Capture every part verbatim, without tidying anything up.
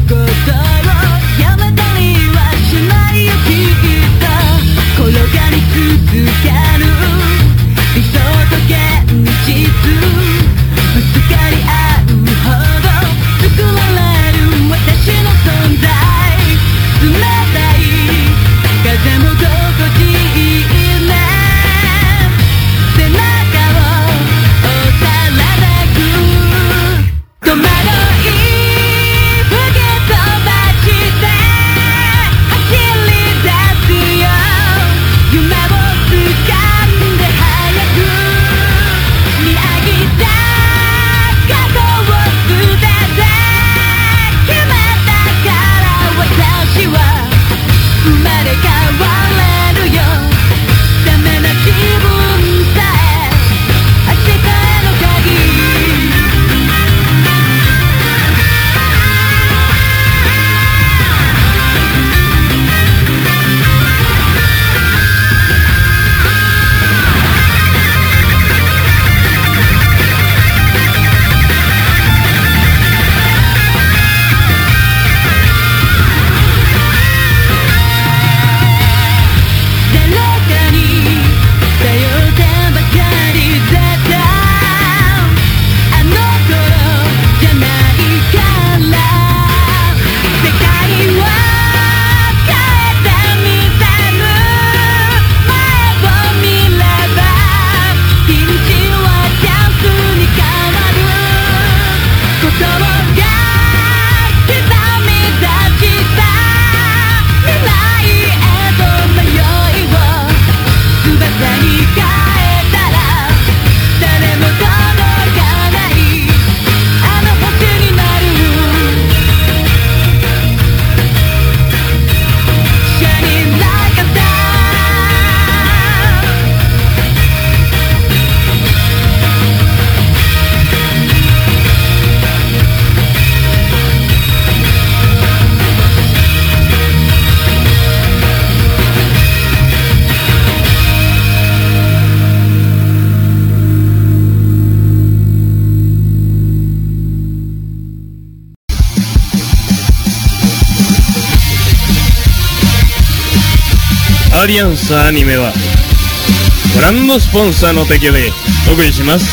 アリアンスアニメはご覧のスポンサーの提供でお送りします。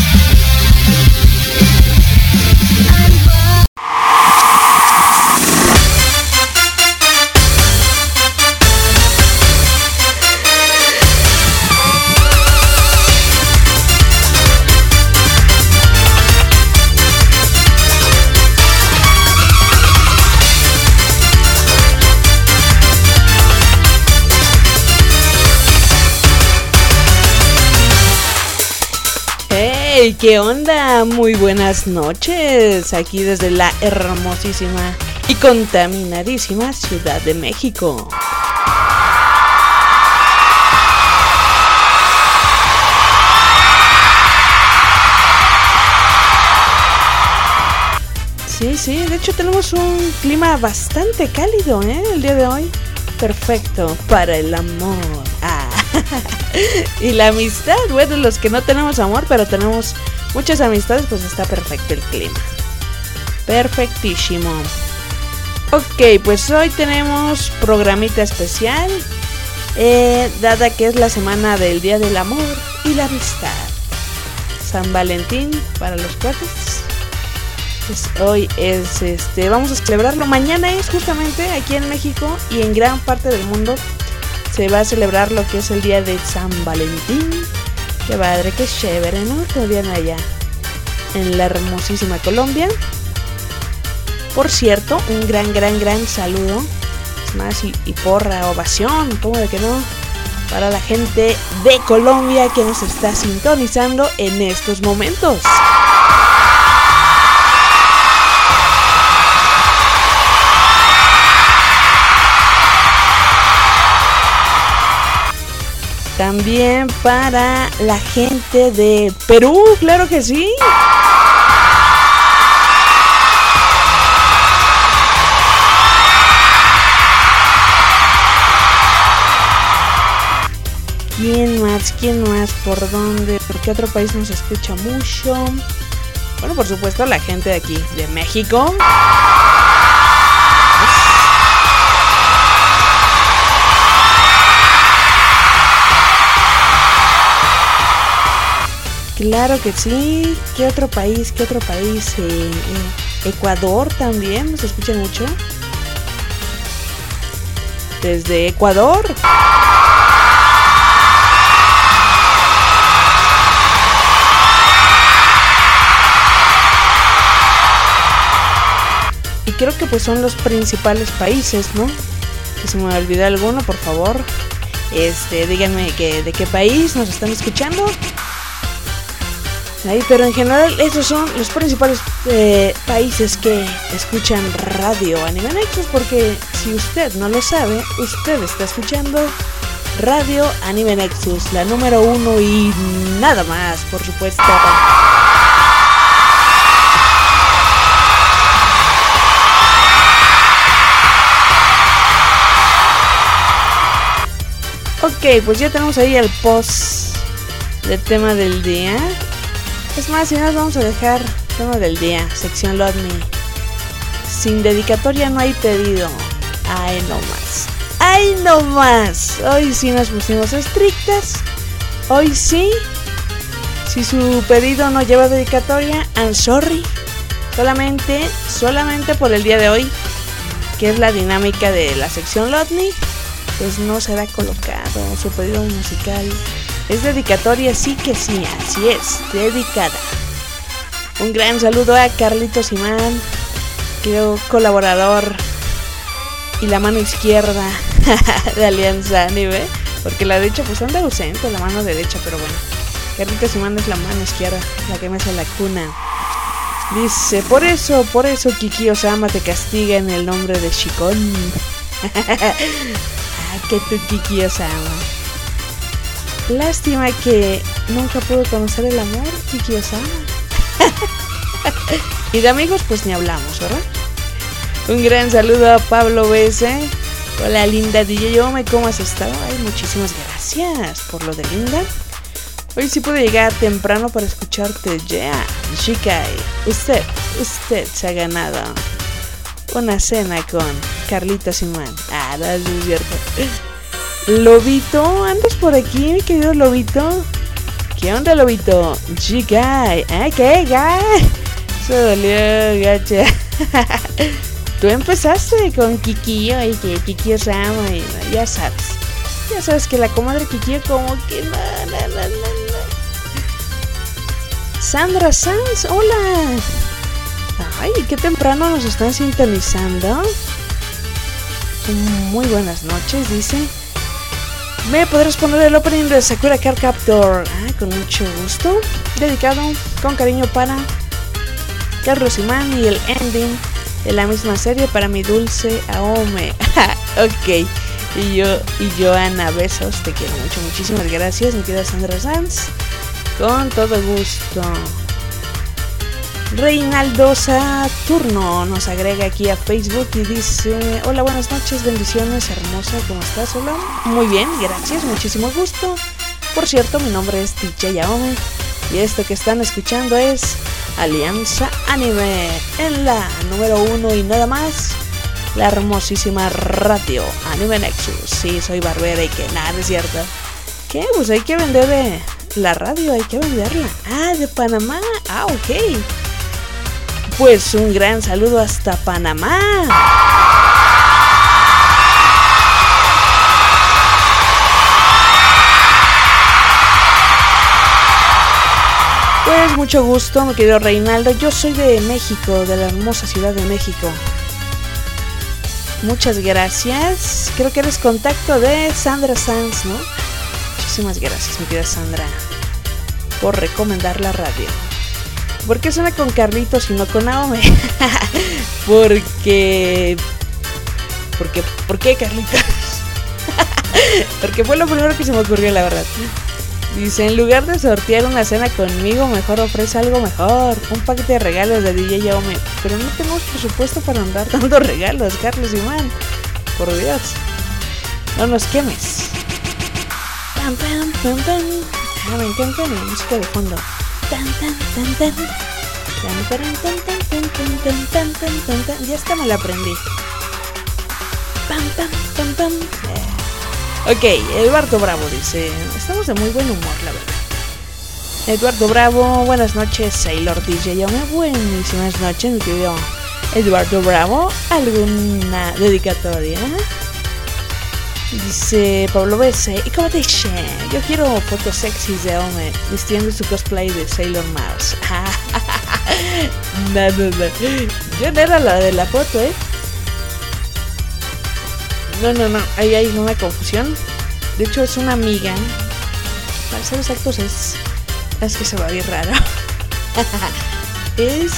Hey, ¿qué onda? Muy buenas noches, aquí desde la hermosísima y contaminadísima Ciudad de México. Sí, sí, de hecho tenemos un clima bastante cálido, ¿eh? El día de hoy, perfecto para el amor. Ah. Y la amistad, bueno, los que no tenemos amor, pero tenemos muchas amistades, pues está perfecto el clima. Perfectísimo. Ok, pues hoy tenemos programita especial, eh, dada que es la semana del Día del Amor y la Amistad. San Valentín para los cuates. Pues hoy es, este, vamos a celebrarlo. Mañana es justamente aquí en México y en gran parte del mundo. Se va a celebrar lo que es el día de San Valentín. Qué padre, qué chévere, ¿no? Que viene allá en la hermosísima Colombia. Por cierto, un gran, gran, gran saludo. Es más, y, y porra, ovación, ¿cómo de que no? Para la gente de Colombia que nos está sintonizando en estos momentos. También para la gente de Perú, claro que sí. ¿Quién más? ¿Quién más? ¿Por dónde? ¿Por qué otro país nos escucha mucho? Bueno, por supuesto, la gente de aquí, de México. Claro que sí. ¿Qué otro país? ¿Qué otro país? Eh, eh, Ecuador también, nos escuchan mucho. Desde Ecuador. Y creo que pues son los principales países, ¿no? Que se me olvidó alguno, por favor. Este, díganme que, de qué país nos están escuchando. Ahí, pero en general esos son los principales eh, países que escuchan Radio Anime Nexus, porque si usted no lo sabe, usted está escuchando Radio Anime Nexus, la número uno y nada más, por supuesto. Ok, pues ya tenemos ahí el post del tema del día. Es más, si nos vamos a dejar tema del día, sección Love Me. Sin dedicatoria no hay pedido. Ay, no más. Ay, no más. Hoy sí nos pusimos estrictas. Hoy sí. Si su pedido no lleva dedicatoria, I'm sorry. Solamente, solamente por el día de hoy, que es la dinámica de la sección Love Me, pues no será colocado su pedido musical. Es dedicatoria, sí que sí, así es, dedicada. Un gran saludo a Carlitos Imán, creo colaborador y la mano izquierda de Alianza Anime, porque la derecha pues anda ausente, la mano derecha, pero bueno, Carlitos Imán es la mano izquierda, la que me hace la cuna. Dice, por eso, por eso Kiki Osama te castiga en el nombre de Shikon. Ah, que tu Kiki Osama. Lástima que nunca pude conocer el amor, Kiki Osama. Y de amigos pues ni hablamos, ¿verdad? Un gran saludo a Pablo B S. Hola linda D J Yome, ¿cómo has estado? Ay, muchísimas gracias por lo de linda. Hoy sí pude llegar temprano para escucharte. Yeah, Shikai, usted, usted se ha ganado una cena con Carlitos Imán. Ah, no, es cierto. Lobito, ¿andas por aquí, mi querido Lobito? ¿Qué onda, Lobito? Shikai, ¿eh? ¿Qué, guy? Se dolió, gacha. Tú empezaste con Kikio y que Kiki Osama y no, ya sabes. Ya sabes que la comadre Kikio como que no, no, no, no, no. Sandra Sanz, hola. Ay, qué temprano nos están sintonizando. Muy buenas noches, dice. ¿Me podrás poner el opening de Sakura Card Captor? Ah, con mucho gusto. Dedicado con cariño para Carlos Imán y el ending de la misma serie para mi dulce Aome. Ok. Y yo, y Joana, besos, te quiero mucho, muchísimas gracias, mi querida Sandra Sanz. Con todo gusto. Reinaldo Saturno nos agrega aquí a Facebook y dice: hola, buenas noches, bendiciones, hermosa, ¿cómo estás? Hola, muy bien, gracias, muchísimo gusto. Por cierto, mi nombre es D J Yaome y esto que están escuchando es Alianza Anime en la número uno y nada más, la hermosísima Radio Anime Nexus. Sí, soy barbera y que nada, no es cierto. ¿Qué? Pues hay que vender de la radio, hay que venderla. Ah, de Panamá. Ah, ok. Pues un gran saludo hasta Panamá. Pues mucho gusto, mi querido Reinaldo. Yo soy de México, de la hermosa Ciudad de México. Muchas gracias. Creo que eres contacto de Sandra Sanz, ¿no? Muchísimas gracias, mi querida Sandra, por recomendar la radio. ¿Por qué suena con Carlitos y no con Naomi? Porque... Porque... ¿Por qué, Carlitos? Porque fue lo primero que se me ocurrió, la verdad. Dice, en lugar de sortear una cena conmigo, mejor ofrece algo mejor. Un paquete de regalos de D J Yaome. Pero no tenemos presupuesto para andar dando regalos, Carlos Imán. Por Dios. No nos quemes. Pam, pam, pam, pam. Ah, me encanta la música de fondo. Tan, tan, tan, tan. Tan, tan, tan, tan, tan, tan, tan, tan, tan, tan, tan. Ya hasta me la aprendí. Pam, pam, pam, pam. Eh. Ok, Eduardo Bravo dice: estamos de muy buen humor, la verdad. Eduardo Bravo, buenas noches, Sailor D J. Yome, buenísimas noches, mi querido Eduardo Bravo. ¿Alguna dedicatoria? Dice Pablo B C, ¿y cómo te dice? Yo quiero fotos sexys de Ome vistiendo su cosplay de Sailor Mars. No, no, no. Yo no era la de la foto, ¿eh? No, no, no. Ahí hay una confusión. De hecho, es una amiga. Para ser exactos, es. Es que se va a ver raro. Es.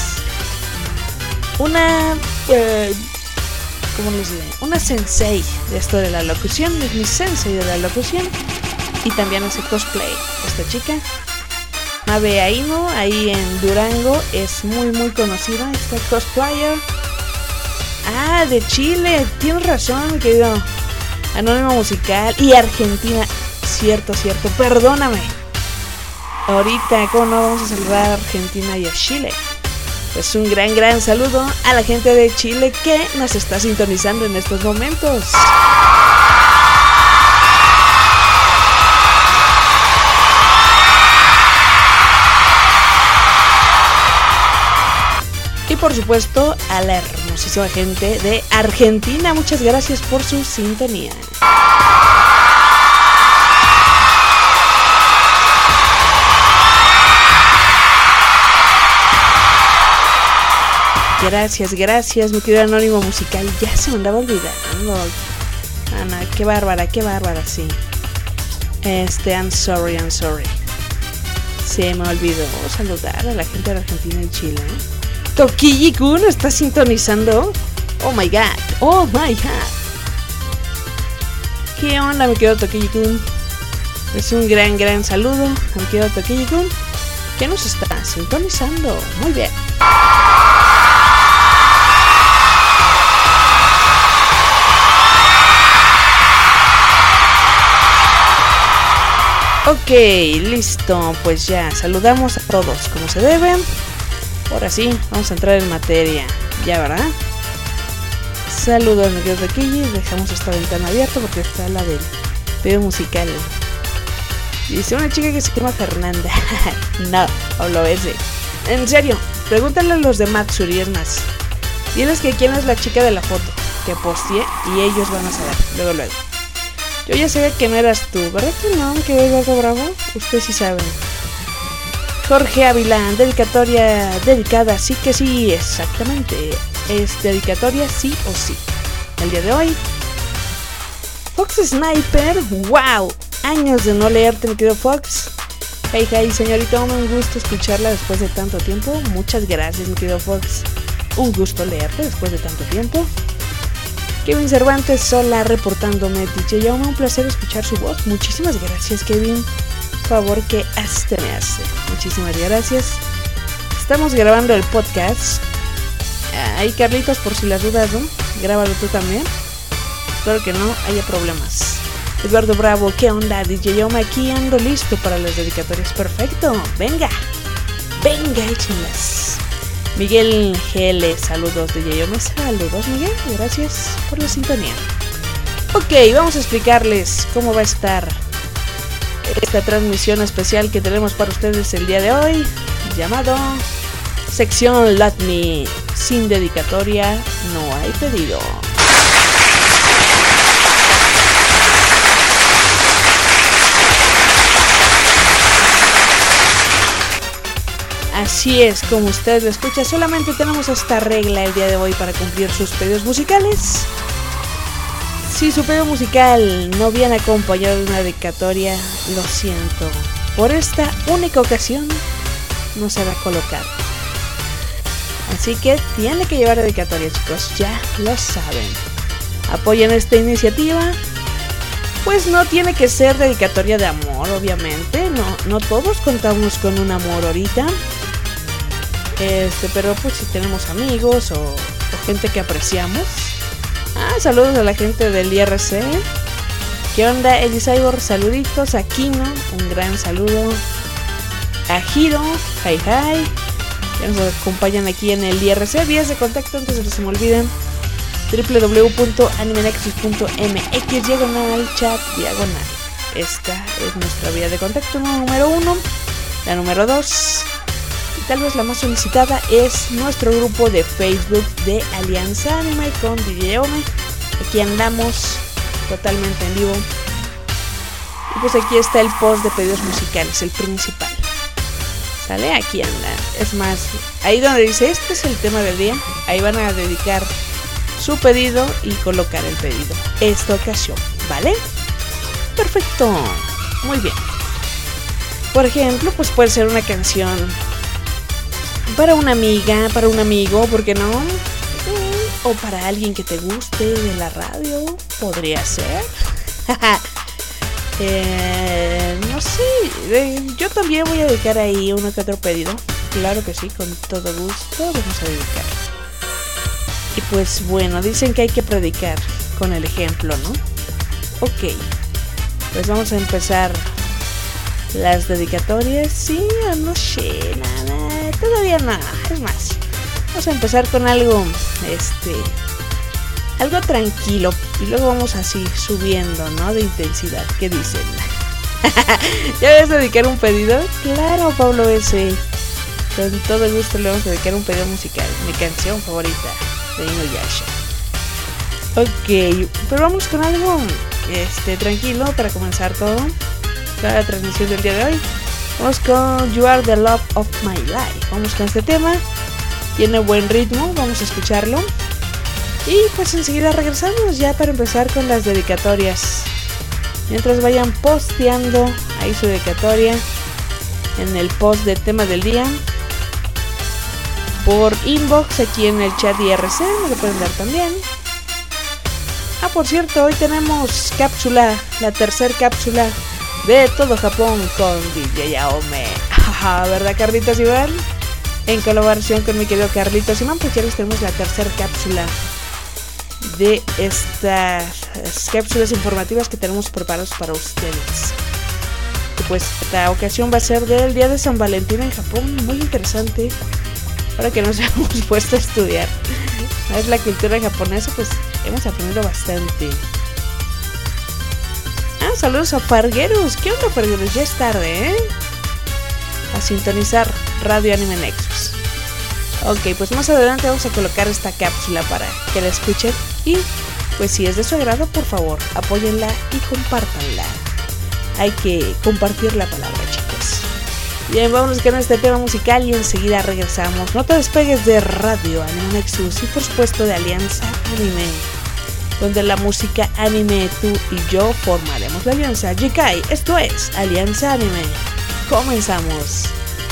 Una. Eh, ¿Cómo les diré? Una sensei de esto de la locución. Es mi sensei de la locución. Y también hace cosplay. Esta chica. Mabe Aino, ahí en Durango, es muy muy conocida, esta cosplayer. Ah, de Chile, tienes razón, mi querido Anónimo Musical. Y Argentina, cierto, cierto, perdóname. Ahorita, ¿cómo no vamos a saludar a Argentina y a Chile? Pues un gran, gran saludo a la gente de Chile que nos está sintonizando en estos momentos. Y por supuesto a la hermosísima gente de Argentina. Muchas gracias por su sintonía. Gracias, gracias, mi querido Anónimo Musical. Ya se me andaba olvidando. Ana, qué bárbara, qué bárbara, sí. Este, I'm sorry, I'm sorry. Se me olvidó saludar a la gente de Argentina y Chile. Tokiyi-kun está sintonizando. Oh my god, oh my god. ¿Qué onda, mi querido Tokiyi-kun? Es un gran, gran saludo a mi querido Tokiyi-kun, que nos está sintonizando. Muy bien. Ok, listo, pues ya saludamos a todos como se debe. Ahora sí, vamos a entrar en materia, ya, ¿verdad? Saludos, mi querido Tokiyi. Dejamos esta ventana abierta porque está la del video musical. Dice una chica que se llama Fernanda. No, hablo ese. En serio, pregúntale a los de Matsuri, es más. Diles que quién es la chica de la foto que posteé y ellos van a saber, luego, luego. Yo ya sabía que no eras tú, ¿verdad que no, mi querido Eduardo Bravo? Usted sí sabe. Jorge Ávila, dedicatoria dedicada, sí que sí, exactamente. Es dedicatoria sí o sí. El día de hoy, Fox Sniper, wow, años de no leerte, mi querido Fox. Hey, hey, señorita, un gusto escucharla después de tanto tiempo. Muchas gracias, mi querido Fox. Un gusto leerte después de tanto tiempo. Kevin Cervantes sola reportándome, D J Yoma, un placer escuchar su voz. Muchísimas gracias, Kevin. Favor que hasta me hace. Muchísimas gracias. Estamos grabando el podcast. Ahí, Carlitos, por si las dudas, ¿no? Grábalo tú también. Espero que no haya problemas. Eduardo Bravo, ¿qué onda? D J Yoma, aquí ando listo para las dedicatorias. Perfecto, venga. Venga, échenlas. Miguel G L, saludos, D J Yoma. Saludos, Miguel. Gracias por la sintonía. Ok, vamos a explicarles cómo va a estar esta transmisión especial que tenemos para ustedes el día de hoy, llamado Sección Latmi. Sin dedicatoria no hay pedido. Así es, como usted lo escucha, solamente tenemos esta regla el día de hoy para cumplir sus pedidos musicales. Si su pedido musical no viene acompañado de una dedicatoria, lo siento. Por esta única ocasión no será colocado. Así que tiene que llevar dedicatoria, chicos, ya lo saben. Apoyen esta iniciativa. Pues no tiene que ser dedicatoria de amor, obviamente. No, no todos contamos con un amor ahorita. Este, pero pues si tenemos amigos o, o gente que apreciamos. Ah, saludos a la gente del I R C. ¿Qué onda, Eddie Cyborg? Saluditos a Kino, un gran saludo. A Hiro, hi hi, que nos acompañan aquí en el I R C. Vías de contacto, antes de que se me olviden: doble u doble u doble u punto animenexus punto m x diagonal chat diagonal. Esta es nuestra vía de contacto número uno. La número dos, y tal vez la más solicitada, es nuestro grupo de Facebook de Alianza Anime con D J Ome. Aquí andamos totalmente en vivo. Y pues aquí está el post de pedidos musicales, el principal. ¿Sale? Aquí anda. Es más, ahí donde dice este es el tema del día, ahí van a dedicar su pedido y colocar el pedido esta ocasión, ¿vale? Perfecto, muy bien. Por ejemplo, pues puede ser una canción para una amiga, para un amigo, ¿por qué no? O para alguien que te guste de la radio, podría ser. eh, no sé, eh, yo también voy a dedicar ahí uno que otro pedido. Claro que sí, con todo gusto vamos a dedicar. Y pues bueno, dicen que hay que predicar con el ejemplo, ¿no? Ok, pues vamos a empezar las dedicatorias. Sí o no sé, nada, todavía nada. Es más, vamos a empezar con algo, este, algo tranquilo y luego vamos así subiendo, ¿no? De intensidad. ¿Qué dicen? ¿Ya vas a dedicar un pedido? Claro, Pablo S. Con todo gusto le vamos a dedicar un pedido musical, mi canción favorita de Inuyasha. Ok, pero vamos con algo este, tranquilo para comenzar todo. La transmisión del día de hoy. Vamos con You Are the Love of My Life. Vamos con este tema. Tiene buen ritmo, vamos a escucharlo. Y pues enseguida regresamos ya para empezar con las dedicatorias. Mientras vayan posteando ahí su dedicatoria en el post del tema del día, por inbox aquí en el chat I R C, me lo pueden dar también. Ah, por cierto, hoy tenemos cápsula, la tercera cápsula de todo Japón con D J Ome. ¿Verdad, Carlitos Iván? En colaboración con mi querido Carlitos Iván, pues ya les tenemos la tercera cápsula de estas cápsulas informativas que tenemos preparadas para ustedes. Y pues esta ocasión va a ser del Día de San Valentín en Japón, muy interesante. Ahora que nos hemos puesto a estudiar es la cultura japonesa, pues hemos aprendido bastante. Ah, saludos a Fargueros. ¿Qué onda, Fargueros? Ya es tarde, ¿eh? A sintonizar Radio Anime Nexus. Ok, pues más adelante vamos a colocar esta cápsula para que la escuchen. Y pues si es de su agrado, por favor, apóyenla y compártanla. Hay que compartir la palabra, chicos. Bien, vámonos con este tema musical y enseguida regresamos. No te despegues de Radio Anime Nexus y por supuesto de Alianza Anime, donde la música anime, tú y yo formaremos la alianza. Jikai, esto es Alianza Anime. Comenzamos.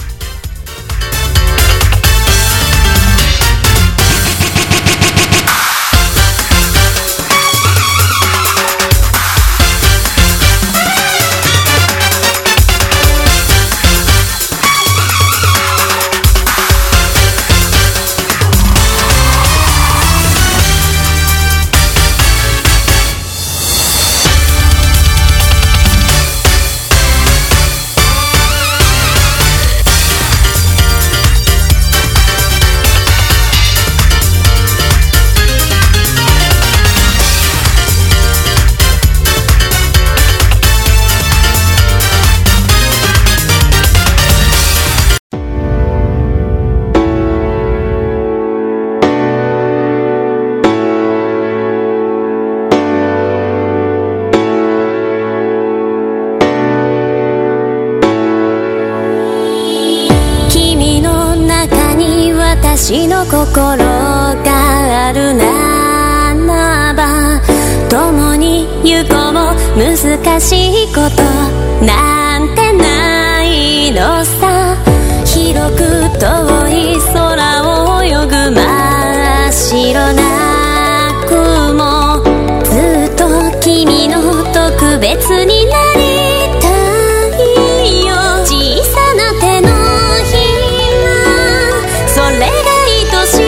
私の心があるならば共に行こう難しいことなんてないのさ広く遠い空を泳ぐ真っ白な雲ずっと君の特別になりたいよ小さな手のひらそれが愛しく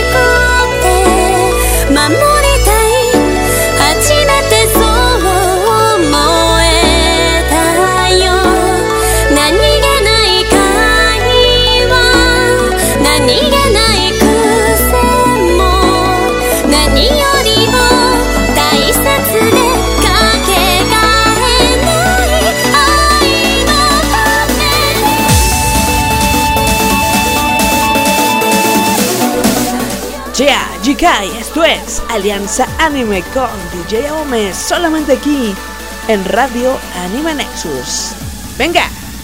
て守りたい初めてそう思えたよ何気ない会話何気ない癖も何よりも大切でかけがえない愛のために Jikai, esto es Alianza Anime con D J Aome, solamente aquí en Radio Anime Nexus. ¡Venga!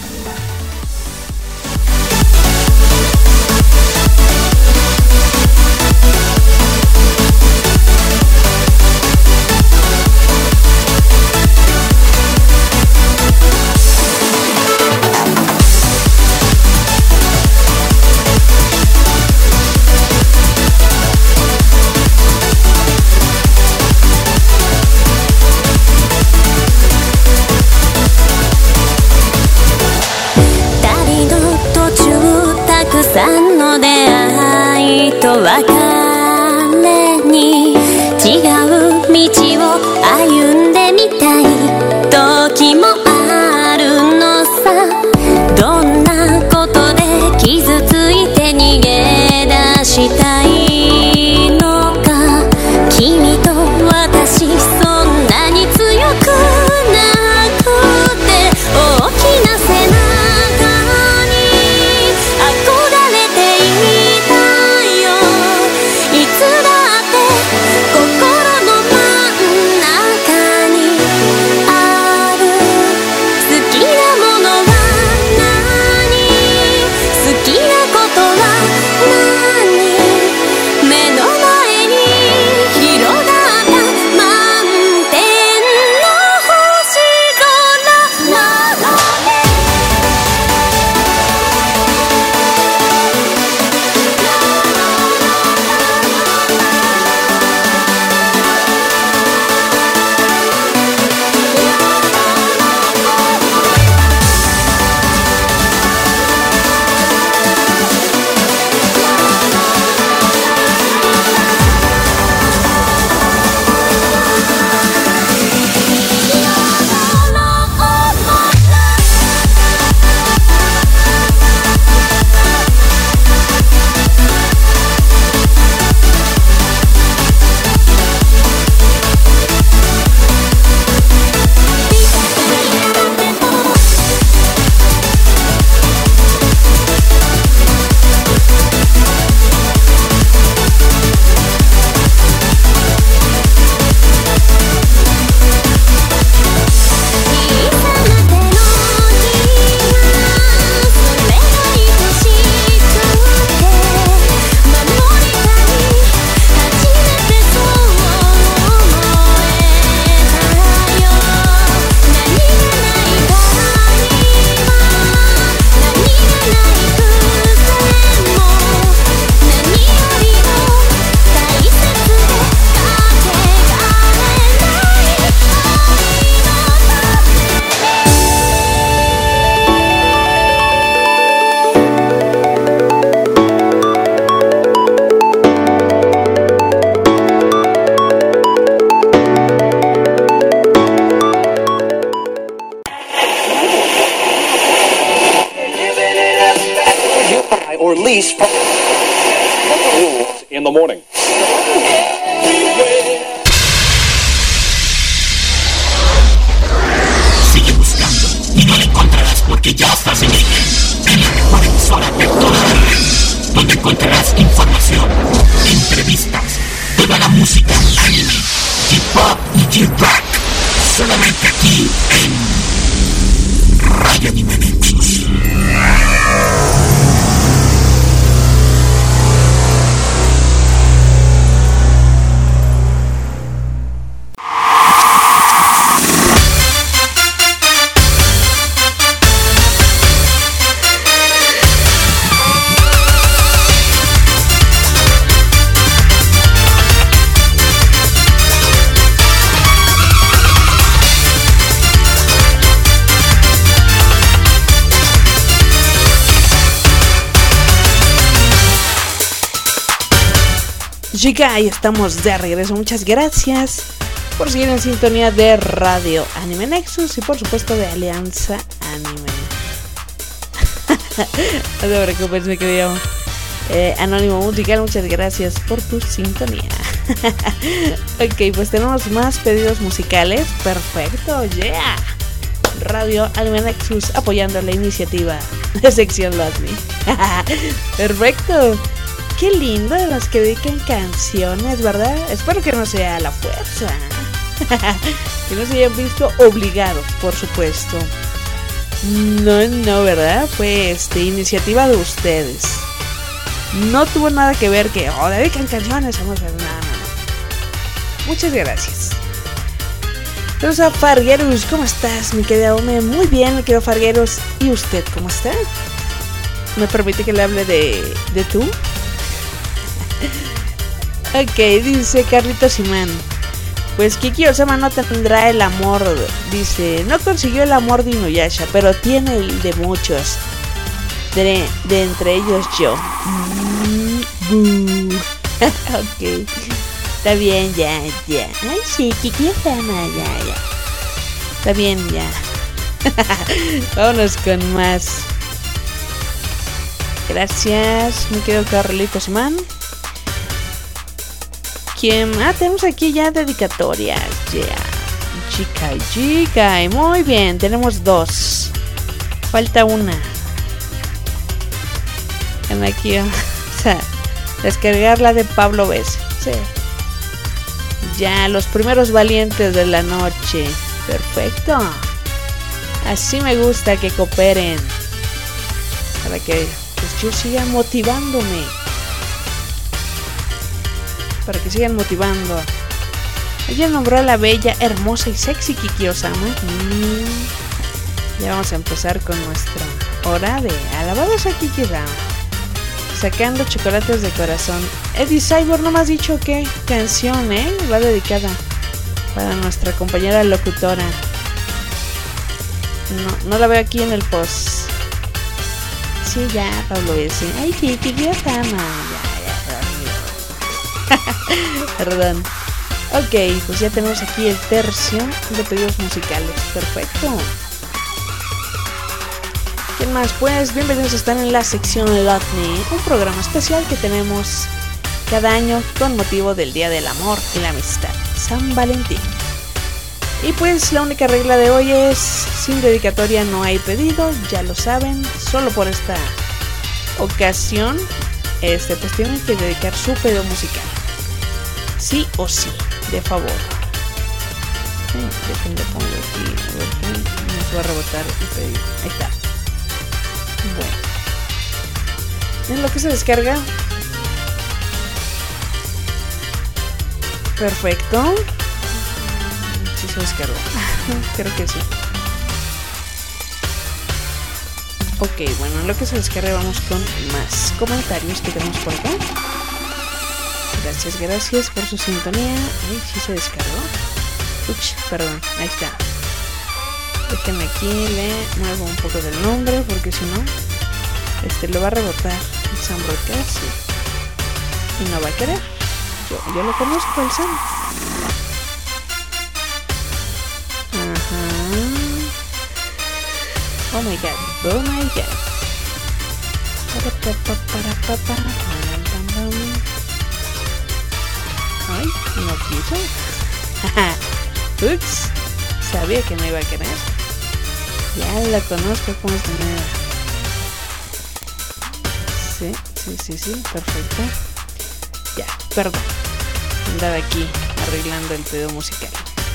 In the morning. Sigue buscando y no la encontrarás porque ya estás en ella. En la mejor emisora de toda la red, donde encontrarás información, entrevistas, toda la música, anime, J-pop y J-rock. Solamente aquí en Radio Anime Nexus. Jikai, estamos de regreso. Muchas gracias por seguir en sintonía de Radio Anime Nexus y por supuesto de Alianza Anime. No te preocupes, me quedé eh, Anónimo Musical, muchas gracias por tu sintonía. Ok, pues tenemos más pedidos musicales. Perfecto, yeah. Radio Anime Nexus apoyando la iniciativa de Sección Love Me. Perfecto. qué lindo de los que dedican canciones, ¿verdad? Espero que no sea a la fuerza. Que no se hayan visto obligados, por supuesto. No, no, ¿verdad? Fue este, iniciativa de ustedes. No tuvo nada que ver que, oh, dedican canciones. Vamos a ver, no, no, no. Muchas gracias. Rosa Fargueros, ¿cómo estás, mi querida Ome? Muy bien, mi querido Fargueros. ¿Y usted cómo está? ¿Me permite que le hable de, de tú? Ok, dice Carlitos Simán. Pues Kiki Osama no tendrá el amor, dice, no consiguió el amor de Inuyasha, pero tiene el de muchos, de, de entre ellos yo. Mm, ok, está bien, ya, ya. Ay, sí, Kiki Osama, ya, ya. Está bien, ya. Vámonos con más. Gracias, me quedo Carlitos Simán. ¿Quién? Ah, tenemos aquí ya dedicatorias. Ya. Yeah. Chica y chica. Y muy bien, tenemos dos. Falta una. Ven aquí. O sea, descargarla de Pablo Bess. Sí. Ya, los primeros valientes de la noche. Perfecto. Así me gusta que cooperen. Para que pues, yo siga motivándome. Para que sigan motivando. Ella nombró a la bella, hermosa y sexy Kiki Osama. Mm. Ya vamos a empezar con nuestra hora de alabados a Kiki Osama. Sacando chocolates de corazón. Eddie Cyborg, no me has dicho qué canción, ¿eh? Va dedicada para nuestra compañera locutora. No, no la veo aquí en el post. Sí, ya, Pablo S. Ay, sí, Kiki Osama. Ya. Perdón. Ok, pues ya tenemos aquí el tercio de pedidos musicales. Perfecto. ¿Quién más? Pues bienvenidos a estar en la sección Love Me, un programa especial que tenemos cada año con motivo del Día del Amor y la Amistad, San Valentín. Y pues la única regla de hoy es: sin dedicatoria no hay pedido, ya lo saben. Solo por esta ocasión Este, pues tienen que dedicar su pedido musical. Sí o sí, de favor. Sí, déjenme pongo aquí, a ver qué nos va a rebotar el pedido. Ahí está. Bueno. ¿En lo que se descarga? Perfecto. Sí se descargó. Creo que sí. Ok, bueno, en lo que se descarga vamos con más comentarios que tenemos por acá. Gracias, gracias por su sintonía. Ay, sí se descargó. Uch, perdón, ahí está. Déjenme aquí, le muevo un poco del nombre porque si no, este lo va a rebotar el Sam Broadcast y no va a querer. Yo, yo lo conozco, el Sam. Ajá. Oh my god, oh my god. Ay, no quiso. Ups, sabía que no iba a querer. Ya la conozco como es de manera. Sí, sí, sí, sí, perfecto. Ya, perdón. Andaba aquí arreglando el pedido musical.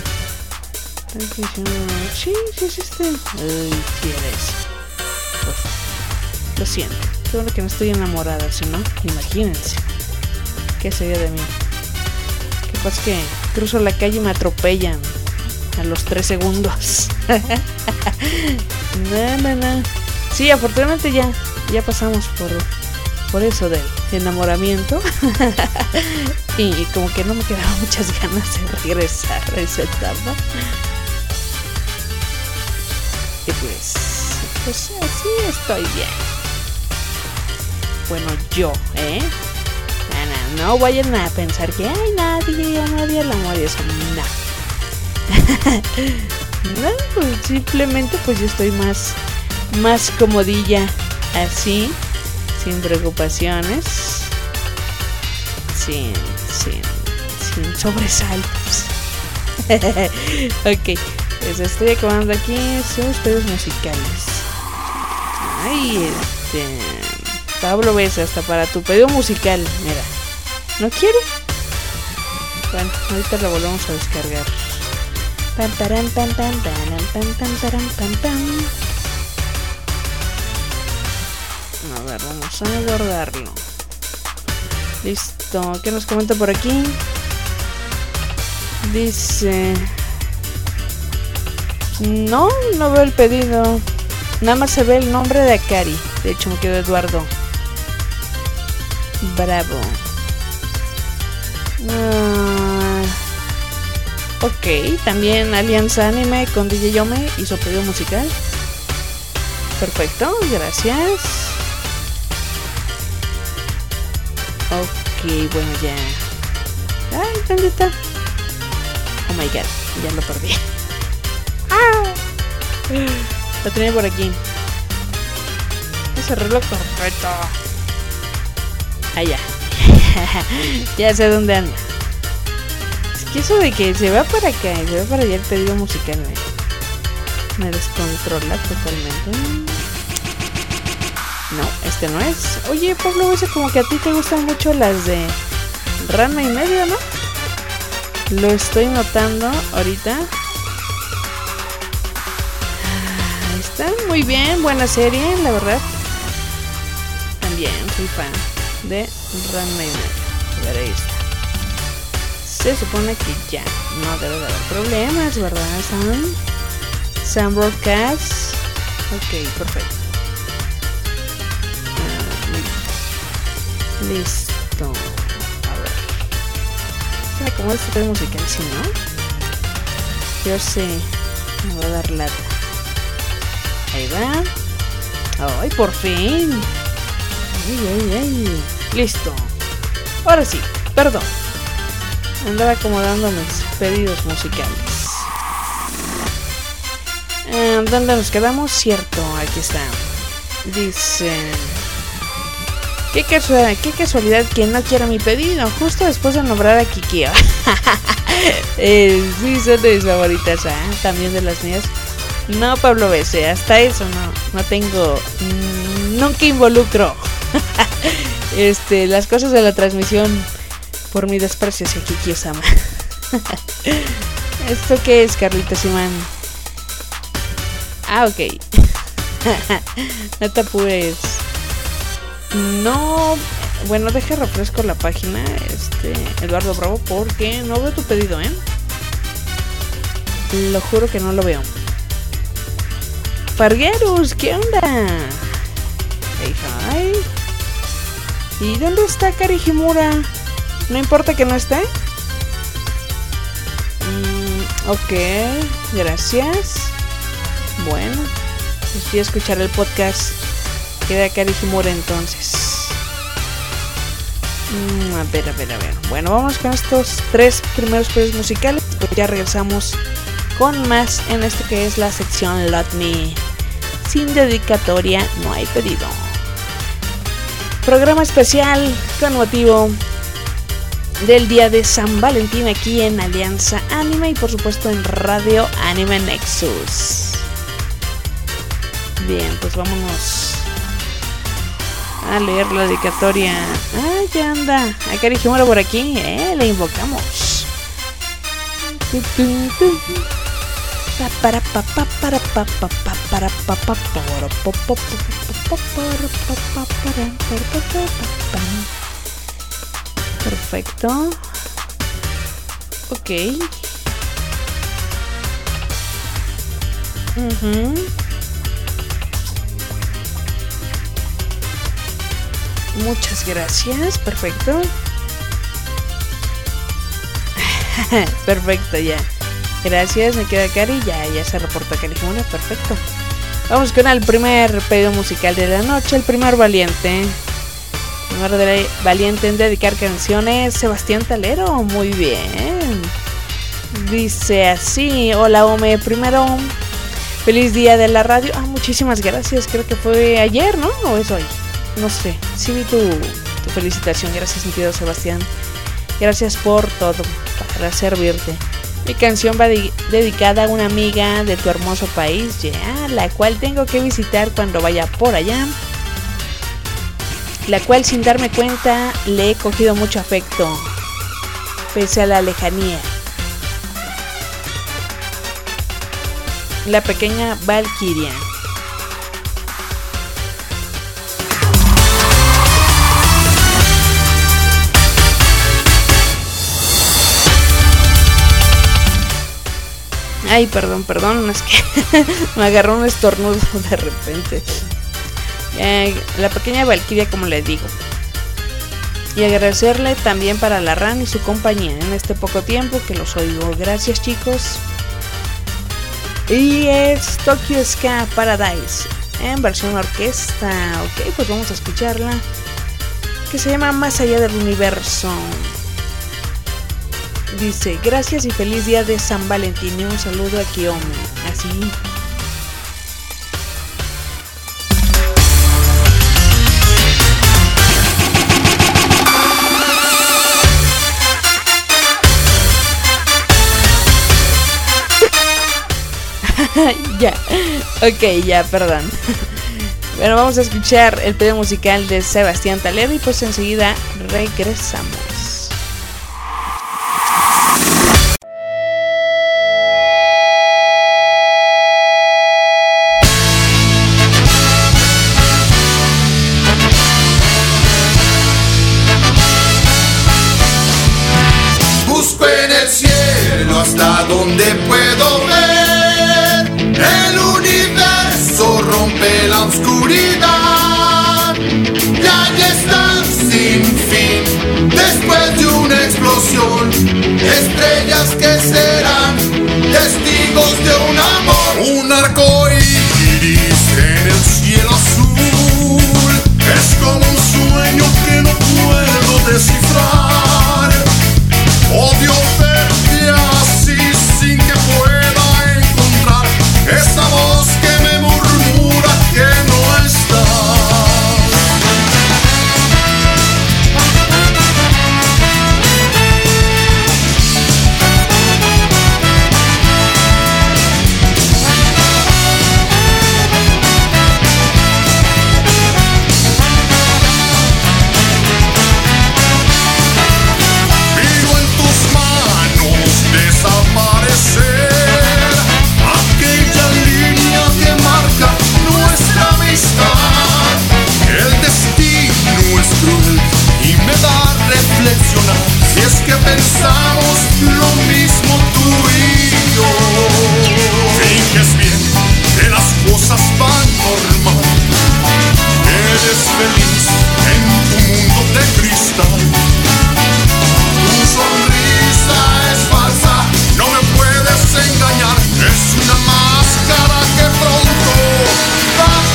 Sí, sí es este. Ay, quieres. Pues, lo siento. Qué bueno que no estoy enamorada, si no, imagínense. ¿Qué sería de mí? ¿Qué pasa? Que cruzo la calle y me atropellan a los tres segundos. No, no, no. Sí, afortunadamente ya, ya pasamos por, por eso del enamoramiento. y, y como que no me quedaban muchas ganas de regresar a esa etapa. Y pues, pues así estoy bien. Bueno, yo, ¿eh? No, no, no vayan a pensar que ay, nadie, yo no odio el amor y eso, no. No, pues simplemente pues yo estoy más, más comodilla así, sin preocupaciones, sin, sin, sin sobresaltos. Ok. Pues estoy acabando aquí sus pedidos musicales. Ay, este... Pablo Besa, hasta para tu pedido musical. Mira, ¿no quiere? Bueno, ahorita lo volvemos a descargar. Pam, param, pam, pam, pam, pam, pam, param, pam, pam. A ver, vamos a guardarlo. Listo, ¿qué nos comenta por aquí? Dice... No, no veo el pedido. Nada más se ve el nombre de Akari. De hecho me quedó Eduardo. Bravo. Uh, ok, también Alianza Anime con D J Yome hizo pedido musical. Perfecto, gracias. Ok, bueno, ya. Ay, ¿dónde está? Oh my god, ya lo perdí. ¡Ah! Lo tenía por aquí. Ese reloj perfecto. Allá. Ya sé dónde anda. Es que eso de que se va para acá y se va para allá el pedido musical me, me descontrola totalmente. No, este no es. Oye, Pablo, ese como que a ti te gustan mucho las de Ranma y medio, ¿no? Lo estoy notando ahorita. Están muy bien, buena serie, la verdad. También soy fan de Ranma y medio. A ver, ahí está. Se supone que ya no debe de haber problemas, ¿verdad, Sam? Sam Broadcast. Ok, perfecto. Uh, listo. A ver. Se me acomoda este tema musical, ¿sí, no? Yo sé. Me voy a dar lata. Ahí va. ¡Ay, por fin! ¡Ay, ay, ay! Listo. Ahora sí, perdón. Andaba acomodando mis pedidos musicales. Eh, ¿Dónde nos quedamos? Cierto, aquí está. Dice... ¿Qué casualidad, qué casualidad que no quiera mi pedido? Justo después de nombrar a Kikio. eh, sí, son de mis favoritas, ¿eh? También de las mías. No, Pablo B C, hasta eso no, no tengo, mmm, nunca involucro este, las cosas de la transmisión por mi desprecio hacia Kikio-sama. ¿Esto qué es, Carlita Simán? Ah, ok. No te apures. No, bueno, deja refresco la página, este, Eduardo Bravo, porque no veo tu pedido, ¿eh? Lo juro que no lo veo. Pargueros, ¿qué onda? Hey, hi. ¿Y dónde está Kari Himura? ¿No importa que no esté? Mm, ok, gracias. Bueno, pues voy a escuchar el podcast. Queda Kari Himura entonces. Mm, a ver, a ver, a ver. Bueno, vamos con estos tres primeros pedidos musicales. Pues ya regresamos con más en esto que es la sección Lot Me. Sin dedicatoria no hay pedido. Programa especial con motivo del día de San Valentín aquí en Alianza Anime y por supuesto en Radio Anime Nexus. Bien, pues vámonos a leer la dedicatoria. Ah, ya anda. A Kari Himura por aquí, eh, le invocamos. Para para para para para para para perfecto. Ok. Uh-huh. Muchas gracias. Perfecto. Perfecto, ya. Gracias, me queda Kari, ya, ya se reportó Kari Himura, perfecto. Vamos con el primer pedido musical de la noche, el primer valiente. El primer valiente en dedicar canciones, Sebastián Talero, muy bien. Dice así, hola Ome, primero, feliz día de la radio. Ah, muchísimas gracias, creo que fue ayer, ¿no? ¿O es hoy? No sé, sí vi tu, tu felicitación, gracias mi querido Sebastián. Gracias por todo, para servirte. Mi canción va de- dedicada a una amiga de tu hermoso país, ya, la cual tengo que visitar cuando vaya por allá. la cual sin darme cuenta le he cogido mucho afecto, pese a la lejanía. La pequeña Valquiria. Ay, perdón, perdón, es que me agarró un estornudo de repente. Eh, la pequeña Valquiria, como les digo. Y agradecerle también para la R A N y su compañía en este poco tiempo que los oigo. Gracias, chicos. Y es Tokyo Ska Paradise en versión orquesta. Ok, pues vamos a escucharla. Que se llama Más allá del universo. Dice, gracias y feliz día de San Valentín y un saludo a Kiyomi. Así. Ya, ok, ya, perdón. Bueno, vamos a escuchar el pedido musical de Sebastián Talero y pues enseguida regresamos. Busco en el cielo hasta donde puedo ver. El universo rompe la oscuridad. Y ahí están sin fin, después de una explosión. Estrellas que serán testigos de un amor. Un arco iris en el cielo azul. Es como un sueño que no puedo descifrar. Odio verte así sin que pueda encontrar esa voz que me murmura que no estás. Si es que pensamos lo mismo tú y yo. Finges bien que las cosas van normal. Eres feliz en tu mundo de cristal. Tu sonrisa es falsa, no me puedes engañar. Es una máscara que pronto va a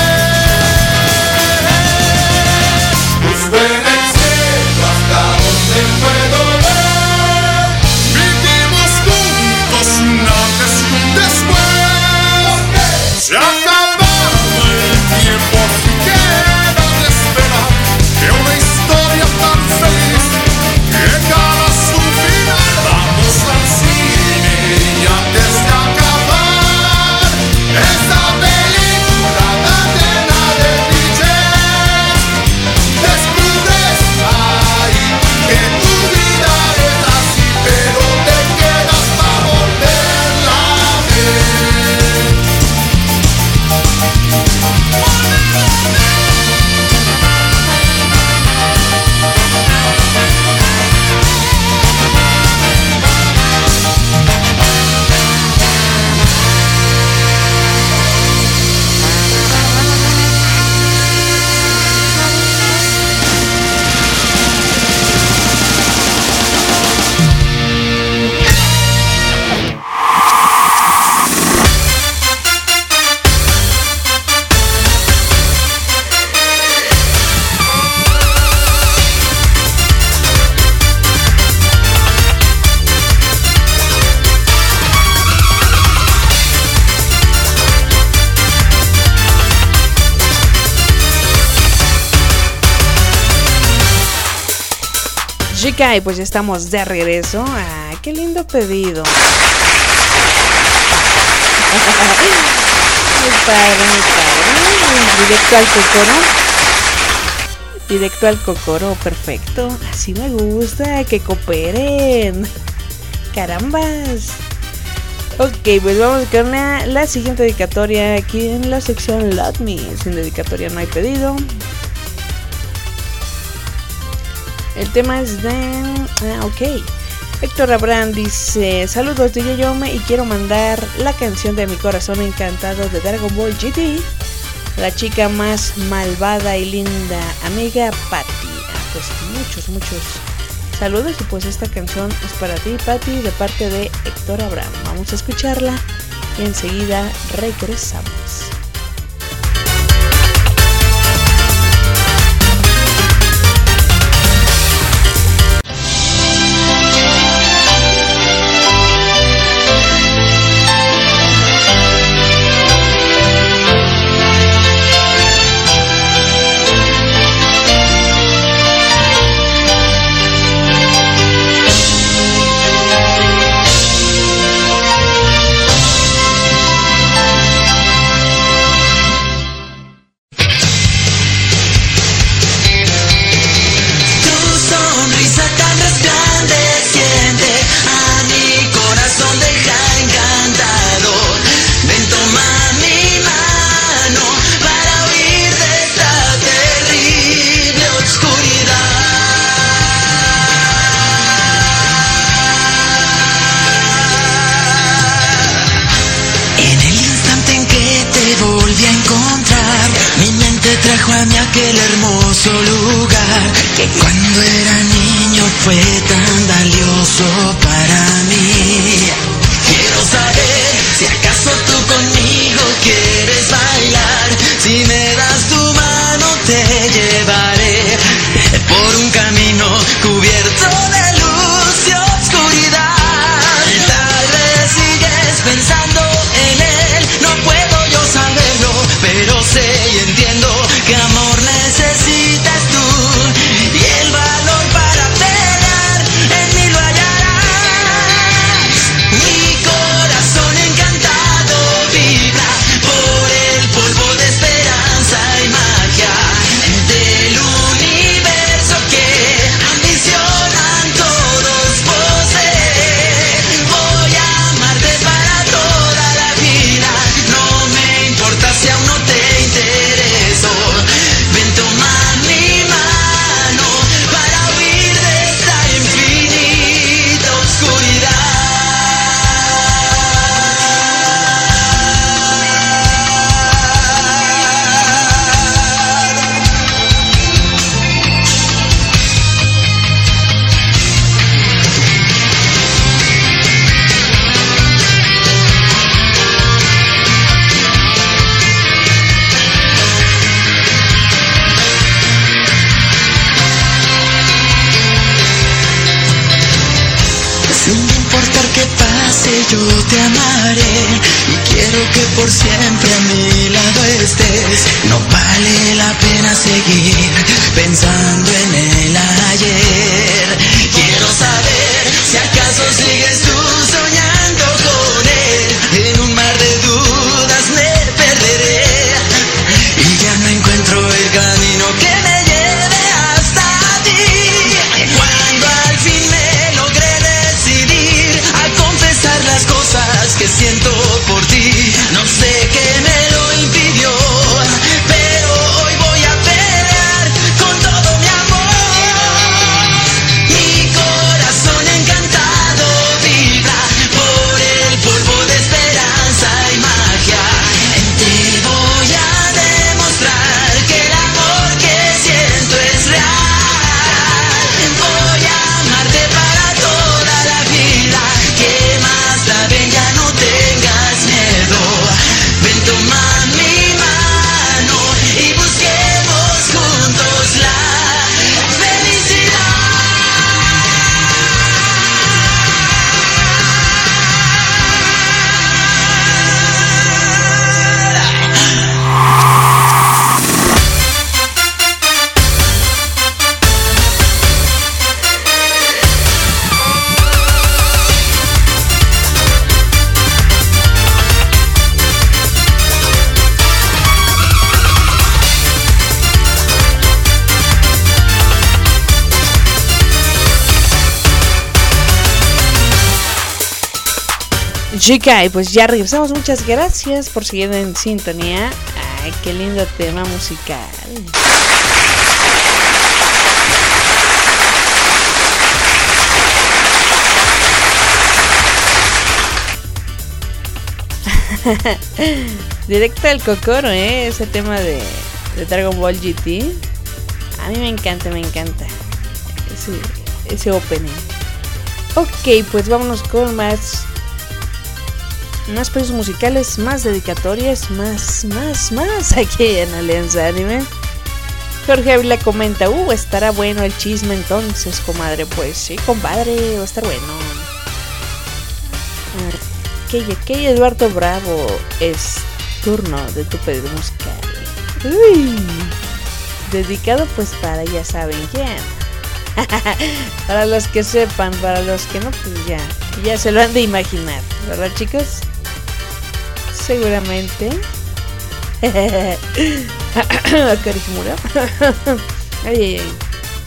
caer. Busco en el cielo hasta donde puedo ver. Vivimos juntos un antes y un después. Se acaba el tiempo si queda de esperar que una historia tan feliz llegara a su final. Vamos al cine y antes de acabar esta película tan llena de clichés, descubres ahí que tu vida es así, pero te quedas para volverla a ver. Chica, y pues ya estamos de regreso. Ah, qué lindo pedido. Muy padre, muy padre. Directo al cocoro. Directo al cocoro, perfecto. Así me gusta, que cooperen. Carambas. Ok, pues vamos con la, la siguiente dedicatoria aquí en la sección Love Me. Sin dedicatoria no hay pedido. El tema es de... Ah, ok. Héctor Abraham dice: saludos de Yoyome y quiero mandar la canción de mi corazón encantado de Dragon Ball G T. La chica más malvada y linda, amiga Patty. Ah, pues muchos, muchos saludos y pues esta canción es para ti, Patty, de parte de Héctor Abraham. Vamos a escucharla y enseguida regresamos. Aquel hermoso lugar que cuando era niño fue tan valioso para mí. Quiero saber si acaso tú conmigo quieres bailar. Si me das tu mano te llevaré por un camino cubierto de luz y oscuridad. Tal vez sigues pensando en él, no puedo yo saberlo, pero sé y entiendo que amor necesitas tú y el valor para pelear en mí lo hallarás. Mi corazón encantado vibra por el polvo de esperanza y magia del universo que ambicionan todos poseer. Voy a amarte para toda la vida, no me importa si aún no te intereso. Ven, toma mi mano para huir de esta infinita oscuridad. Sin importar qué pase, yo te amaré y quiero que por siempre a mi lado estés. No vale la pena seguir pensando en el ayer. Quiero saber si acaso sigues tú soñando con él. En un mar de dudas me perderé y ya no encuentro el camino que me lleve hasta ti. Cuando al fin me logré decidir a confesar las cosas que siento por ti, no sé qué me lo impidió, pero hoy voy a pelear con todo mi amor. Mi corazón Chica, y pues ya regresamos. Muchas gracias por seguir en sintonía. Ay, qué lindo tema musical. Directo al Kokoro, ¿eh? Ese tema de, de Dragon Ball G T. A mí me encanta, me encanta ese, ese opening. Ok, pues vámonos con más Más pedidos musicales, más dedicatorias, más, más, más aquí en Alianza Anime. Jorge Ávila comenta, uh, estará bueno el chisme entonces, comadre. Pues sí, compadre, va a estar bueno. Ok, ok, Eduardo Bravo, es turno de tu pedido musical. Uy, dedicado pues para ya saben quién. Para los que sepan, para los que no, pues ya, ya se lo han de imaginar, ¿verdad, chicos? Seguramente. Karihimura. Ay, ay, ay.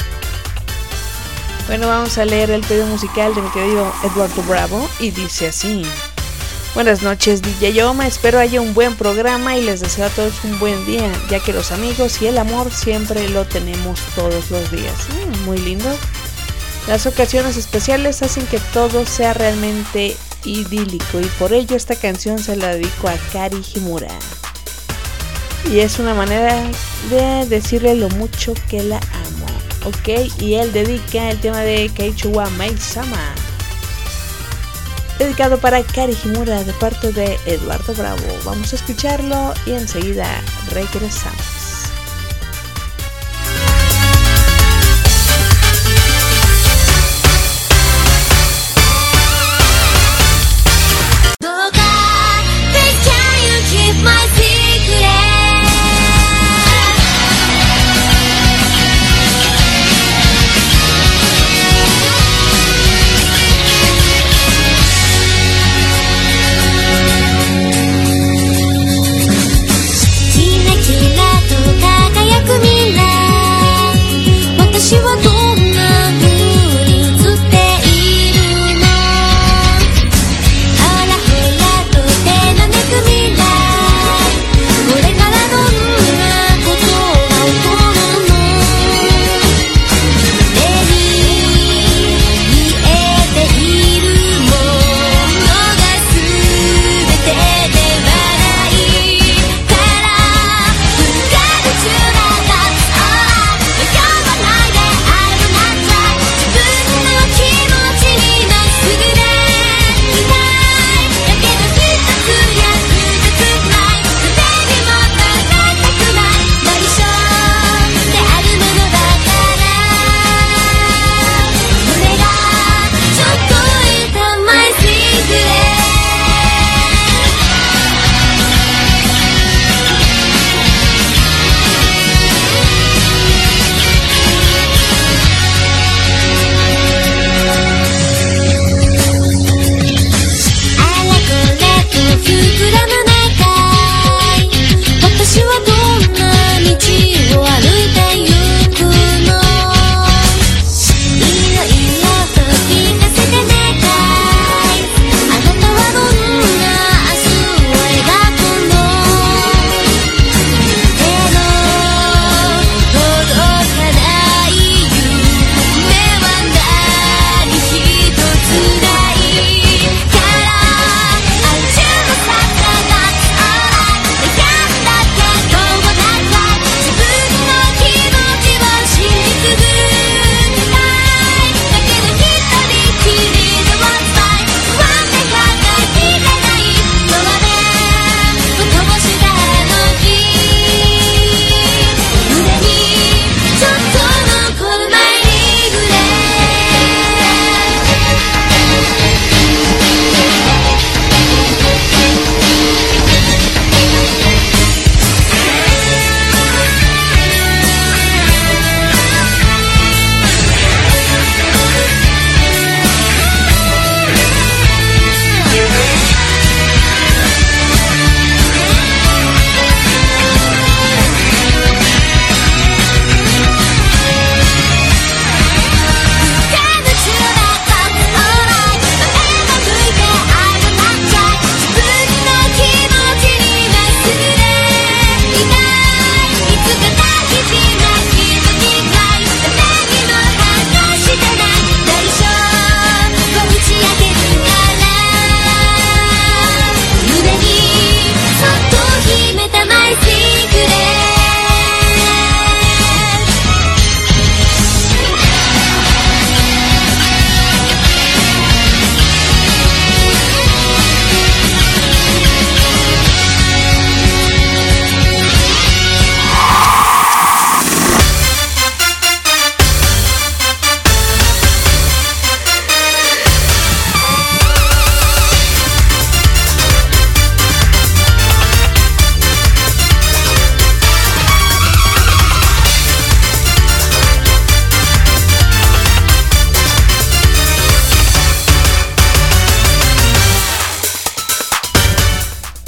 Bueno, vamos a leer el pedido musical de mi querido Eduardo Bravo y dice así: buenas noches, D J Yoma, espero haya un buen programa y les deseo a todos un buen día, ya que los amigos y el amor siempre lo tenemos todos los días. Mm, muy lindo. Las ocasiones especiales hacen que todo sea realmente idílico y por ello esta canción se la dedico a Karihimura. Y es una manera de decirle lo mucho que la amo. Ok, y él dedica el tema de Keiichi wa Maid-sama, dedicado para Karihimura de parte de Eduardo Bravo. Vamos a escucharlo y enseguida regresamos. キラキラ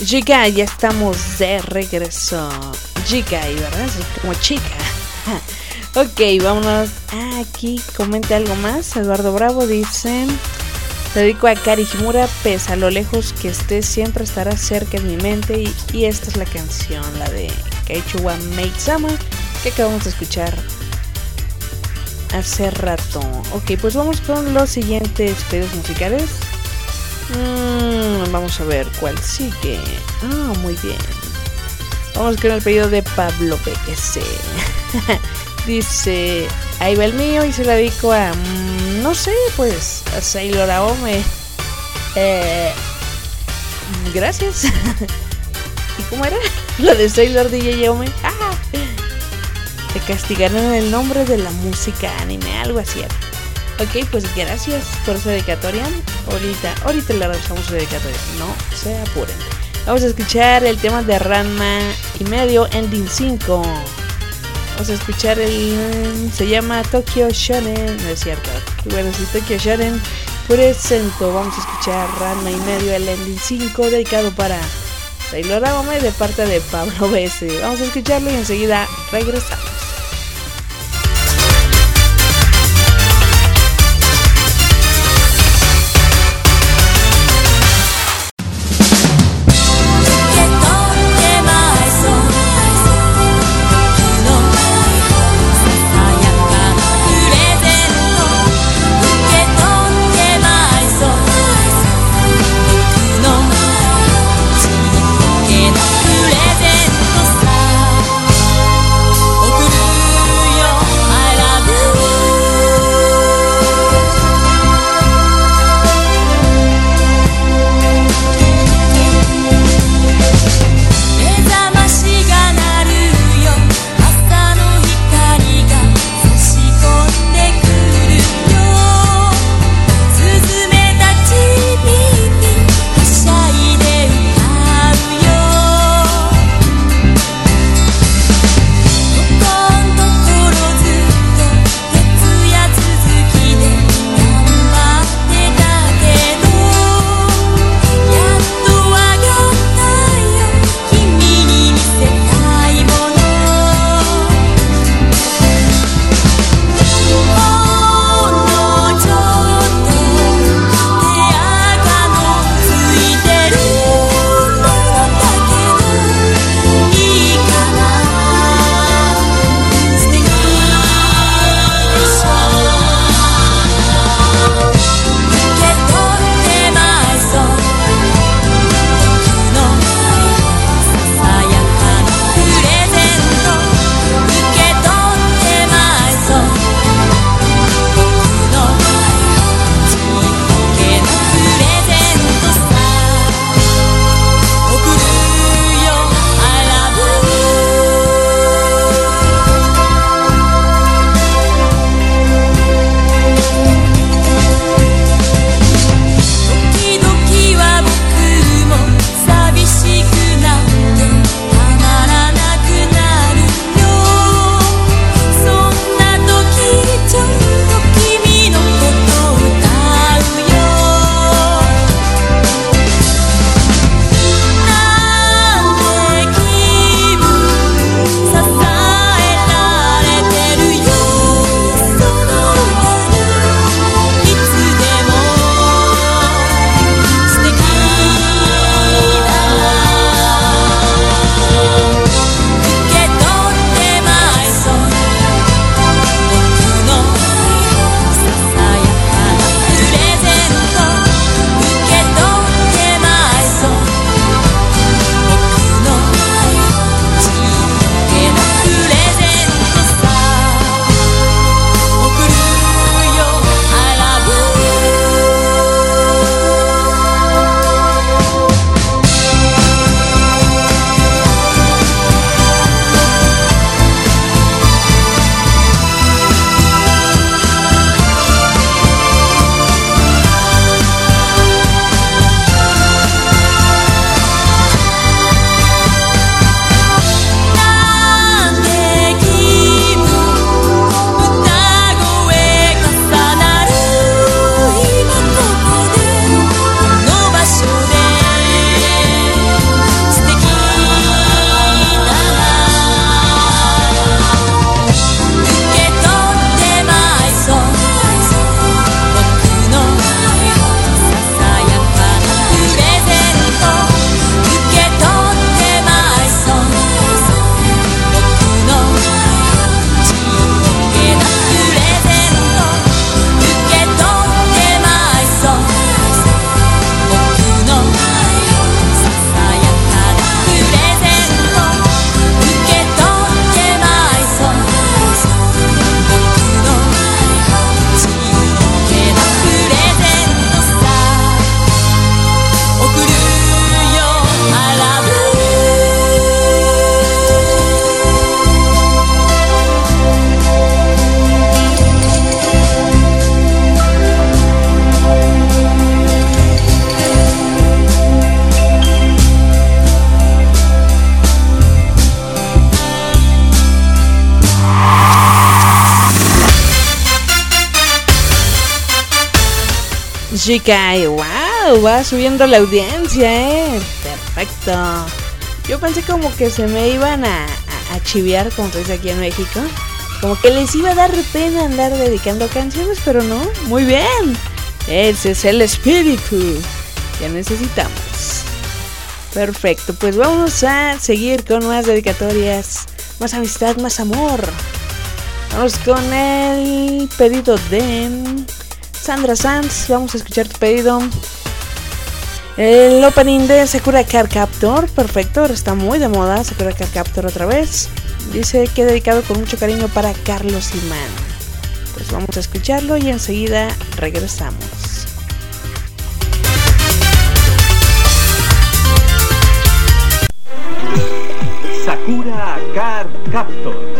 Chica, ya estamos de regreso. Chica, y verdad, es como chica. Ok, vámonos. Ah, aquí comenta algo más. Eduardo Bravo dice: te dedico a Kari Himura, pese a lo lejos que esté, siempre estará cerca en mi mente. Y, y esta es la canción, la de Kaichuwa Maid-sama, que acabamos de escuchar hace rato. Ok, pues vamos con los siguientes pedidos musicales. Mm, vamos a ver cuál sigue. Ah, muy bien. Vamos con el pedido de Pablo P S. Dice: ahí va el mío y se la dedico a, mmm, no sé, pues a Sailor Aome. Eh, gracias. ¿Y cómo era? La de Sailor D J Aome. Ah, te castigaron el nombre de la música anime, algo así era. Ok, pues gracias por esa dedicatoria. Ahorita, ahorita le realizamos su dedicatoria. No se apuren. Vamos a escuchar el tema de Ranma y medio, Ending cinco. Vamos a escuchar el... se llama Tokyo Shonen. No es cierto. Bueno, si Tokyo Shonen presento. Vamos a escuchar Ranma y medio, el Ending cinco, dedicado para Sailor Aome de parte de Pablo B S. Vamos a escucharlo y enseguida regresamos. 「 Shikai, wow, va subiendo la audiencia, eh. Perfecto. Yo pensé como que se me iban a, a, a chiviar, como se dice aquí en México. Como que les iba a dar pena andar dedicando canciones, pero no, muy bien. Ese es el espíritu que necesitamos. Perfecto, pues vamos a seguir con más dedicatorias, más amistad, más amor. Vamos con el pedido de Sandra Sanz. Vamos a escuchar tu pedido. El opening de Sakura Card Captor. Perfecto, ahora está muy de moda Sakura Card Captor otra vez. Dice que dedicado con mucho cariño para Carlos Imán. Pues vamos a escucharlo y enseguida regresamos. Sakura Card Captor.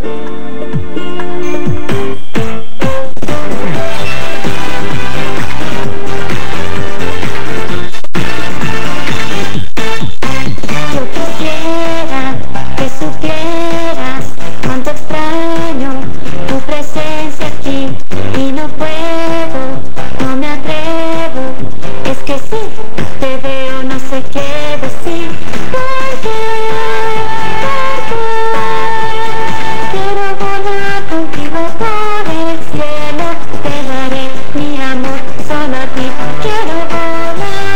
Yo quisiera que supieras cuánto extraño tu presencia aquí y no puedo, no me atrevo. Es que si te veo no sé qué decir. Porque, porque quiero volar contigo por el cielo. Te daré mi amor solo a ti. Quiero volar.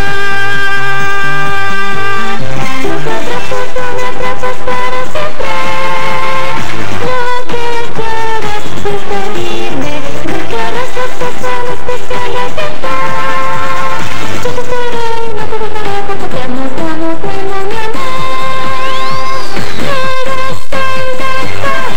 Tú me atrapas, tú me atrapas para siempre. Lo que quieres es pedirme. Me quieres hacer solo especiales de paz. Yo te esperaré y no te dejaré porque te amo, te amo, te amo, mi amor. Eres el mejor.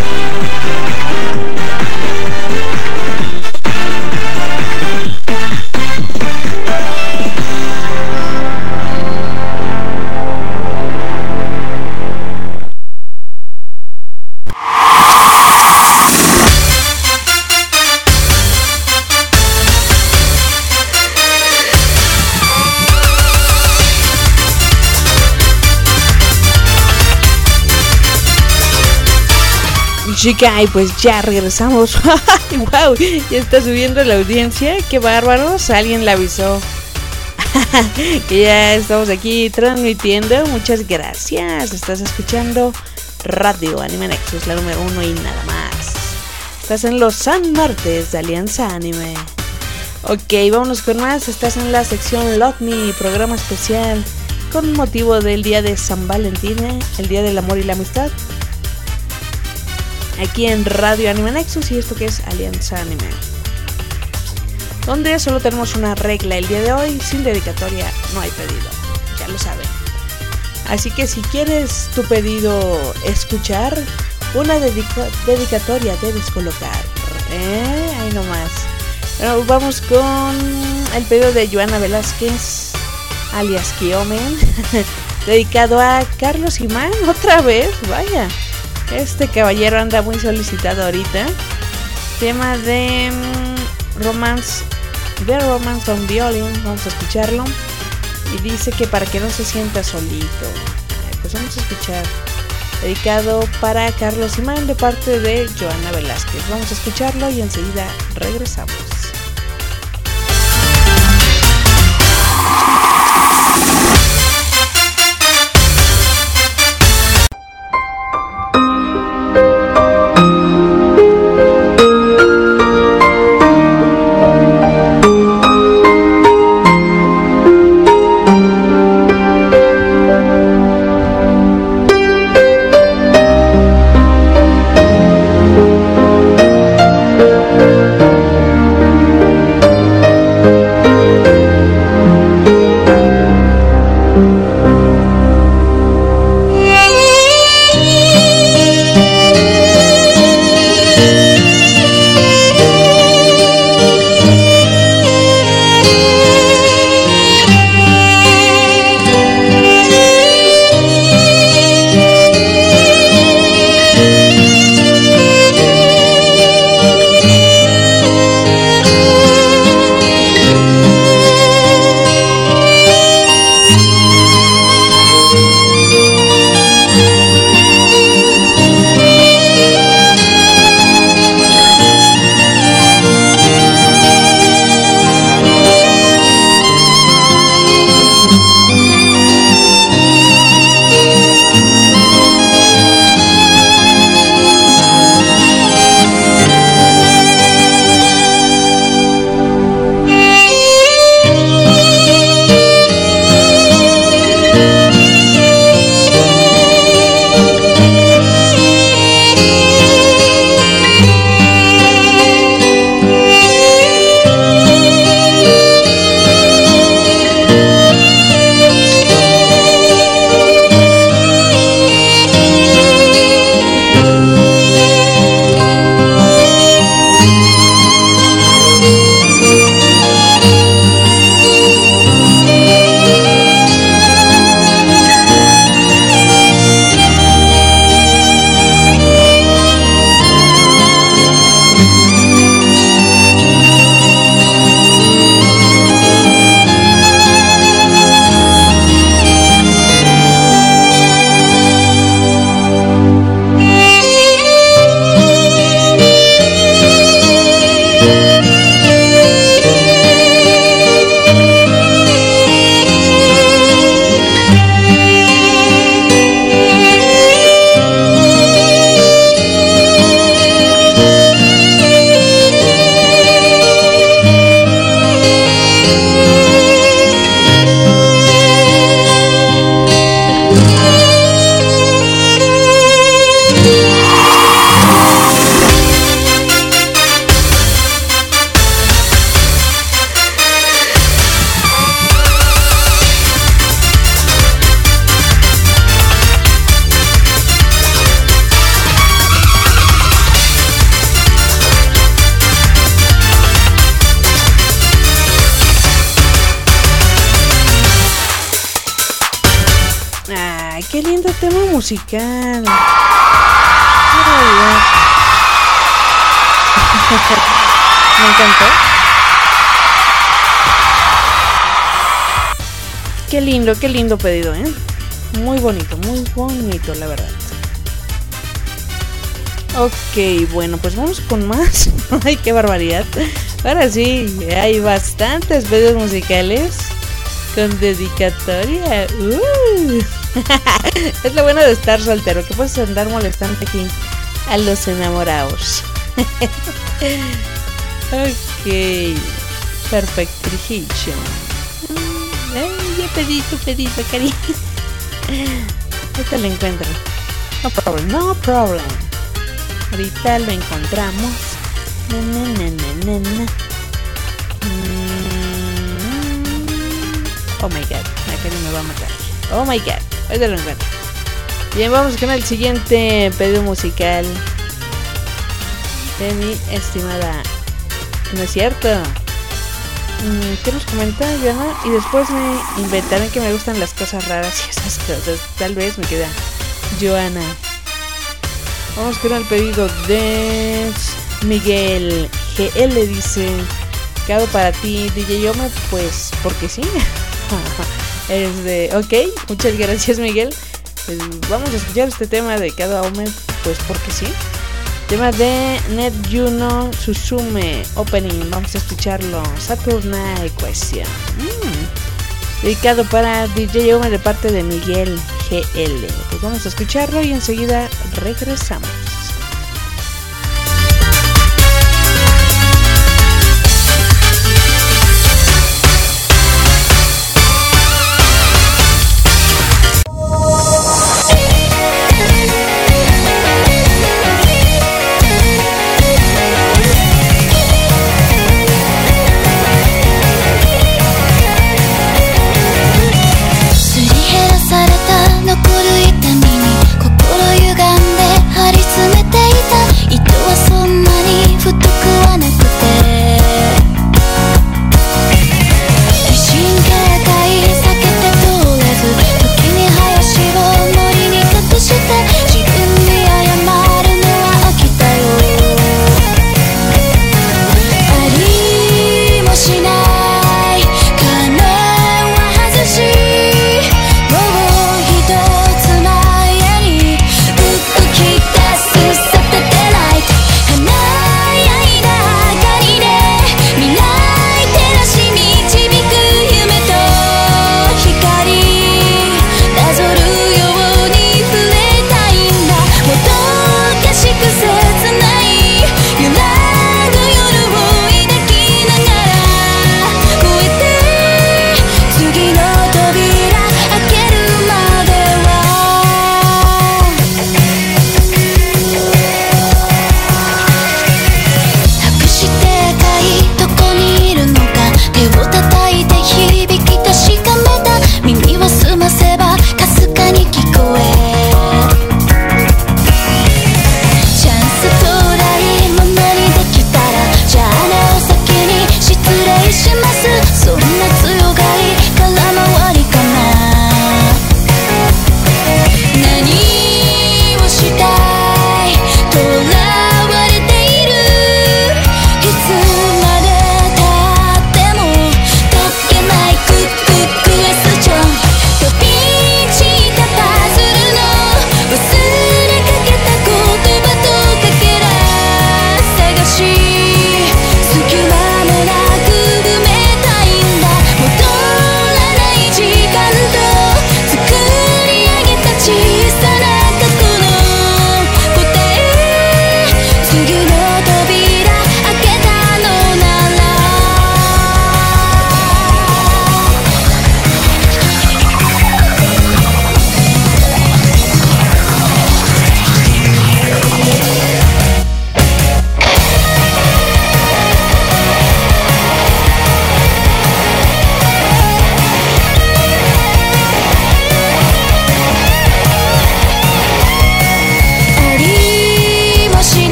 Chica, y pues ya regresamos. Wow, ya está subiendo la audiencia. Qué bárbaros, alguien le avisó que ya estamos aquí transmitiendo. Muchas gracias. Estás escuchando Radio Anime Nexus, la número uno y nada más. Estás en los San Martes de Alianza Anime. Ok, vámonos con más. Estás en la sección Love Me, programa especial con motivo del día de San Valentín, el día del amor y la amistad, aquí en Radio Anime Nexus, y esto que es Alianza Anime, donde solo tenemos una regla el día de hoy: sin dedicatoria no hay pedido, ya lo saben. Así que si quieres tu pedido escuchar, una dedica- dedicatoria debes colocar, ¿eh? Ahí nomás. Bueno, vamos con el pedido de Joana Velázquez, alias Kiomen, dedicado a Carlos Imán, otra vez, vaya. Este caballero anda muy solicitado ahorita. Tema de um, Romance, de Romance on Violin. Vamos a escucharlo. Y dice que para que no se sienta solito. Ay, pues vamos a escuchar. Dedicado para Carlos Imán de parte de Joana Velázquez. Vamos a escucharlo y enseguida regresamos. Thank Ay, qué lindo tema musical. Qué realidad. Me encantó. Qué lindo, qué lindo pedido, ¿eh? Muy bonito, muy bonito, la verdad. Ok, bueno, pues vamos con más. Ay, qué barbaridad. Ahora sí, hay bastantes pedidos musicales con dedicatoria. Uh. Es lo bueno de estar soltero, que puedes andar molestando aquí a los enamorados. Ok, perfectrification. Ay, ya pedí tu pedito, cariño. Ahorita lo encuentro. No problem, no problem. Ahorita lo encontramos. Na, na, na, na, na. Mm. Oh my god, la Cari me va a matar. Oh my god, ahorita lo encuentro. Bien, vamos con el siguiente pedido musical de mi estimada. No es cierto. ¿Qué nos comenta Joana? Y después me inventarán que me gustan las cosas raras y esas cosas. Tal vez me queda Joana. Vamos con el pedido de Miguel G L. Dice: "Cado para ti, D J Yome, pues porque sí." Es de... Ok, muchas gracias, Miguel. Pues vamos a escuchar este tema de Cado Yome, pues porque sí. Tema de Net Juno Suzume Opening. Vamos a escucharlo. Saturday Question. Mm. Dedicado para D J Yome de parte de Miguel G L. Pues vamos a escucharlo y enseguida regresamos. 残る痛みに心歪んで張り付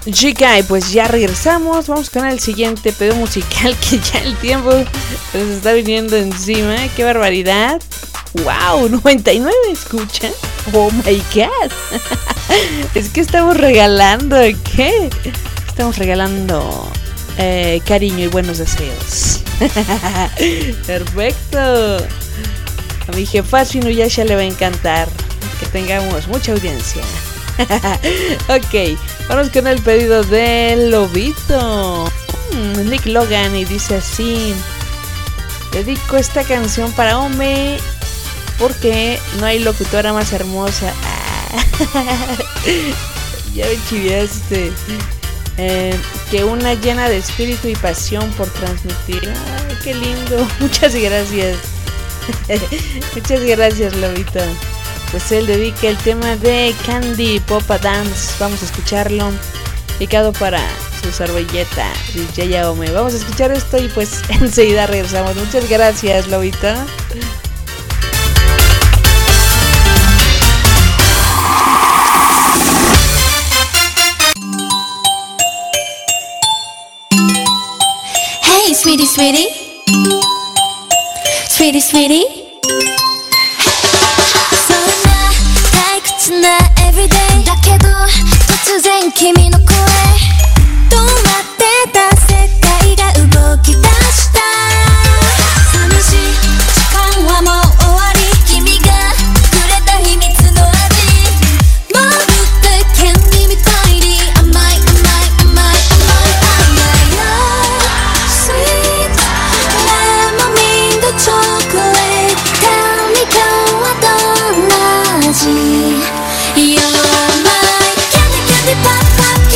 Chica, y pues ya regresamos. Vamos con el siguiente pedido musical, que ya el tiempo nos está viniendo encima. ¡Qué barbaridad! ¡Wow! noventa y nueve, ¿escuchan? ¡Oh my god! Es que estamos regalando, ¿qué? Estamos regalando eh, cariño y buenos deseos. Perfecto. A mi jefazo Inuyasha le va a encantar que tengamos mucha audiencia. Ok, vamos con el pedido del Lobito. mm, Nick Logan, y dice así: dedico esta canción para Ome porque no hay locutora más hermosa. Ya me chiviaste. eh, Que una llena de espíritu y pasión por transmitir. Ay, qué lindo. Muchas gracias. Muchas gracias, Lobito. Pues él dedica el tema de Candy Popa Dance. Vamos a escucharlo. Dedicado para su servilleta, D J Aome. Vamos a escuchar esto y pues enseguida regresamos. Muchas gracias, Lobito. Hey, sweetie, sweetie. Sweetie, sweetie. そんな退屈な everyday だけど突然君の声止まってた世界が動き出した寂しい時間はもう終わり君がくれた秘密の味まるでキャンディーみたいに甘い甘い甘い甘い甘い Love sweet lemon and chocolate Tell me 今日はどんな味 You're my candy candy pop pop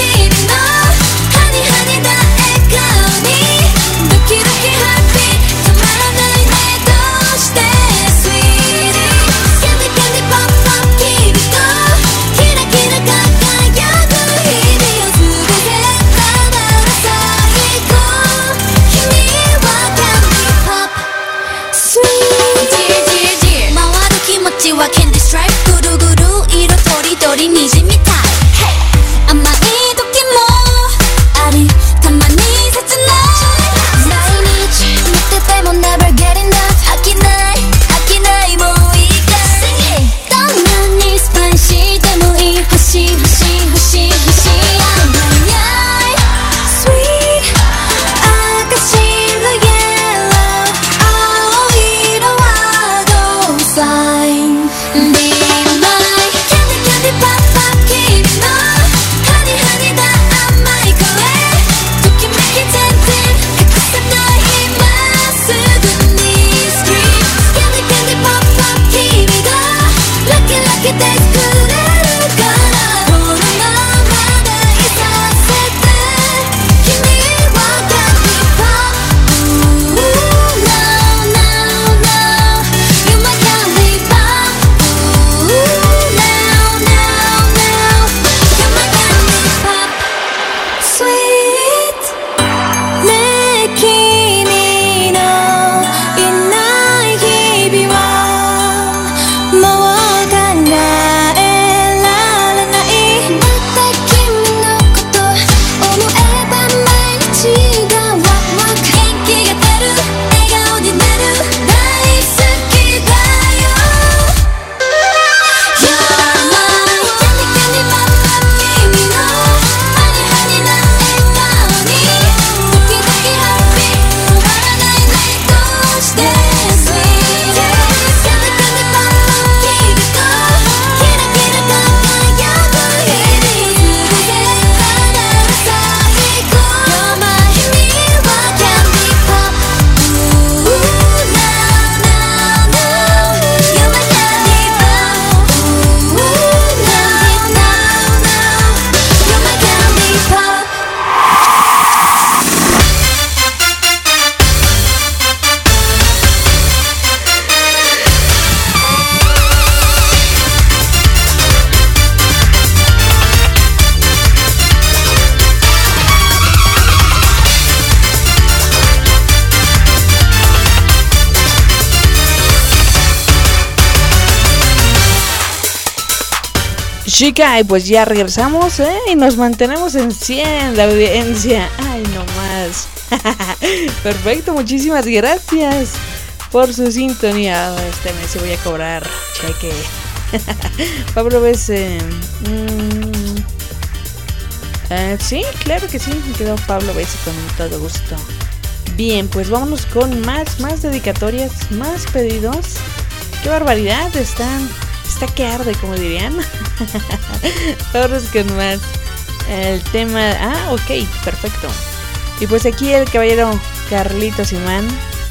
chica, y pues ya regresamos, ¿eh? Y nos mantenemos en cien, la audiencia. Ay, no más. Perfecto, muchísimas gracias por su sintonía. Este mes voy a cobrar cheque. Pablo Bese. Mm, uh, sí, claro que sí, me quedó Pablo Bese con todo gusto. Bien, pues vámonos con más, más dedicatorias, más pedidos. ¡Qué barbaridad! Están, está que arde, como dirían. Vámonos con más. El tema... Ah, ok, perfecto. Y pues aquí el caballero Carlitos Imán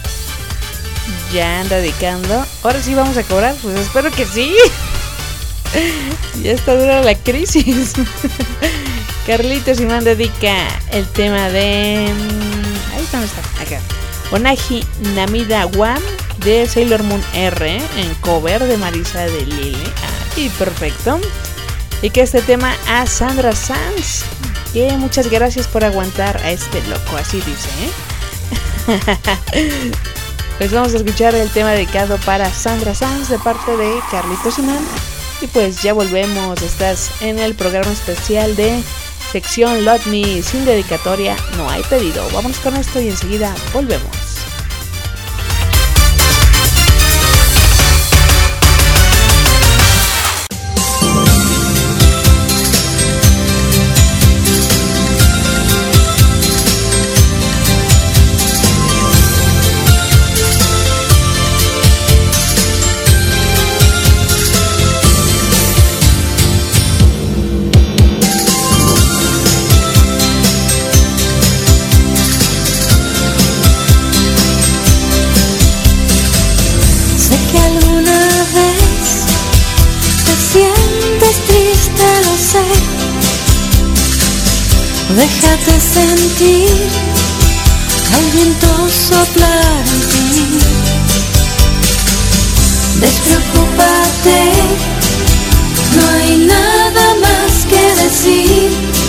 ya anda dedicando. Ahora sí vamos a cobrar, pues espero que sí. Ya está dura la crisis. Carlitos Imán dedica el tema de... Ahí está, está, acá. Onaji Namida One de Sailor Moon R en cover de Marisa de Lille. Ahí, perfecto. Y que este tema a Sandra Sanz, que muchas gracias por aguantar a este loco, así dice, ¿eh? Pues vamos a escuchar el tema dedicado para Sandra Sanz de parte de Carlitos Imán. Y pues ya volvemos. Estás en el programa especial de sección Lot Me. Sin dedicatoria no hay pedido. Vámonos con esto y enseguida volvemos. Déjate sentir al viento soplar en ti. Despreocúpate, no hay nada más que decir.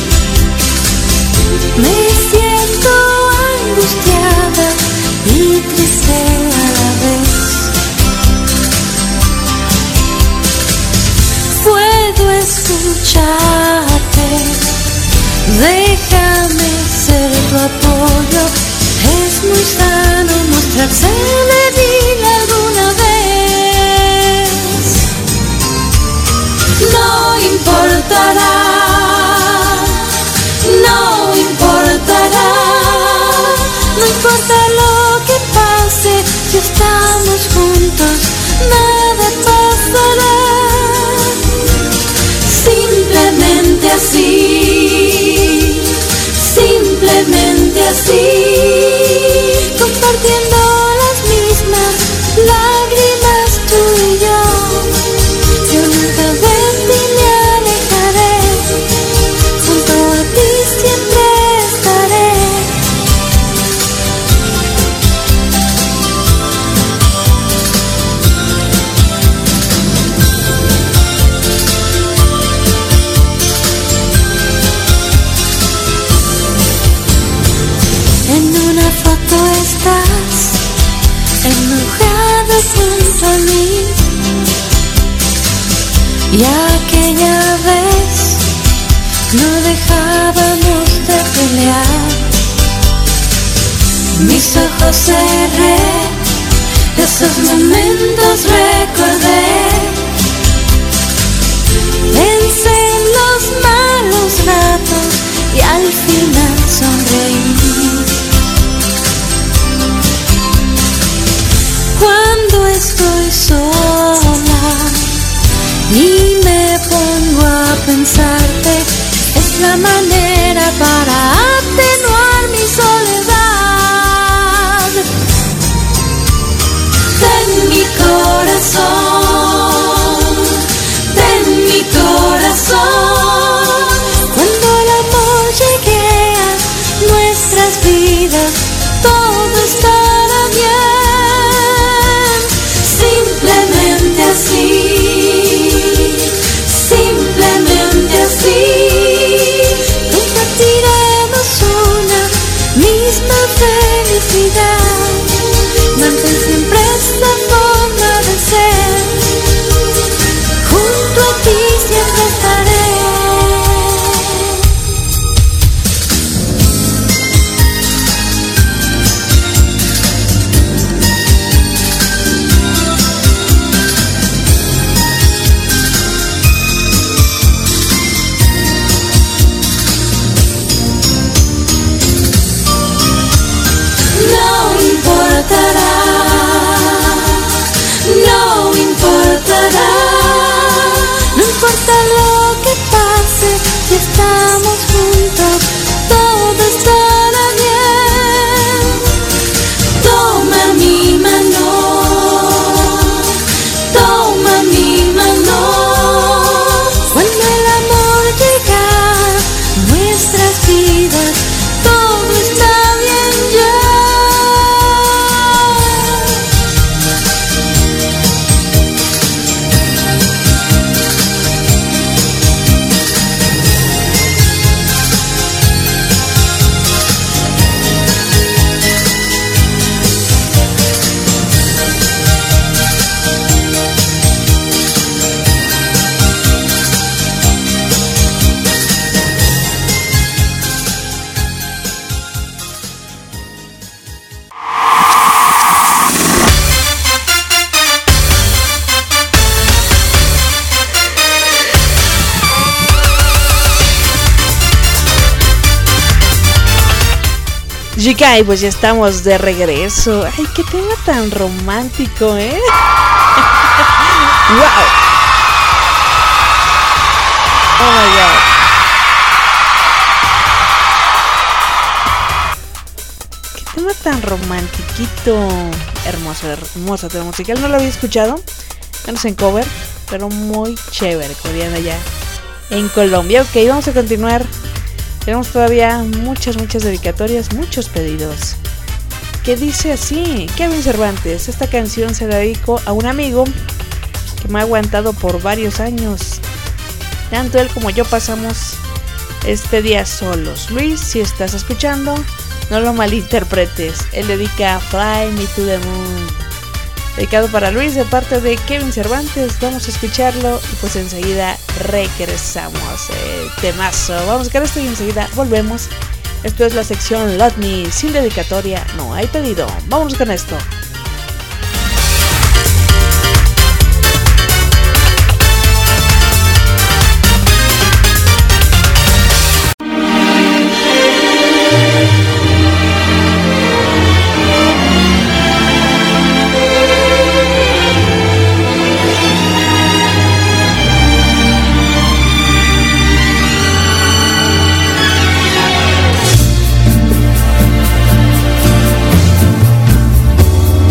Me siento angustiada y triste a la vez. Puedo escucharte. Déjame ser tu apoyo. Es muy sano mostrarse débil alguna vez. No importará, no importará, no importa lo que pase, si estamos juntos, nada pasará. Simplemente así, simplemente así, compartiendo las mismas lágrimas tú y yo. Yo nunca de ti me alejaré, junto a ti siempre estaré. Estás enojado junto a mí, y aquella vez no dejábamos de pelear. Mis ojos cerré, esos momentos recordé. Pensé en los malos ratos y al final sonreí. Cuando estoy sola y me pongo a pensarte, es la manera para atenuar mi soledad. Ten mi corazón, ten mi corazón. Cuando el amor llegue a nuestras vidas, todo estará bien. Simplemente así, simplemente así, Jikai, pues ya estamos de regreso. Ay, qué tema tan romántico, ¿eh? ¡Wow! Oh my god. Qué tema tan romantiquito. Hermoso, hermoso tema musical. No lo había escuchado, menos en cover, pero muy chévere, coreano allá en Colombia. Ok, vamos a continuar. Tenemos todavía muchas, muchas dedicatorias, muchos pedidos. Que dice así: Kevin Cervantes, esta canción se la dedico a un amigo que me ha aguantado por varios años. Tanto él como yo pasamos este día solos. Luis, si estás escuchando, no lo malinterpretes. Él dedica Fly Me to the Moon. Dedicado para Luis de parte de Kevin Cervantes. Vamos a escucharlo y pues enseguida regresamos. Eh, temazo. Vamos a buscar esto y enseguida volvemos. Esto es la sección Love Me. Sin dedicatoria no hay pedido. Vamos con esto. Thank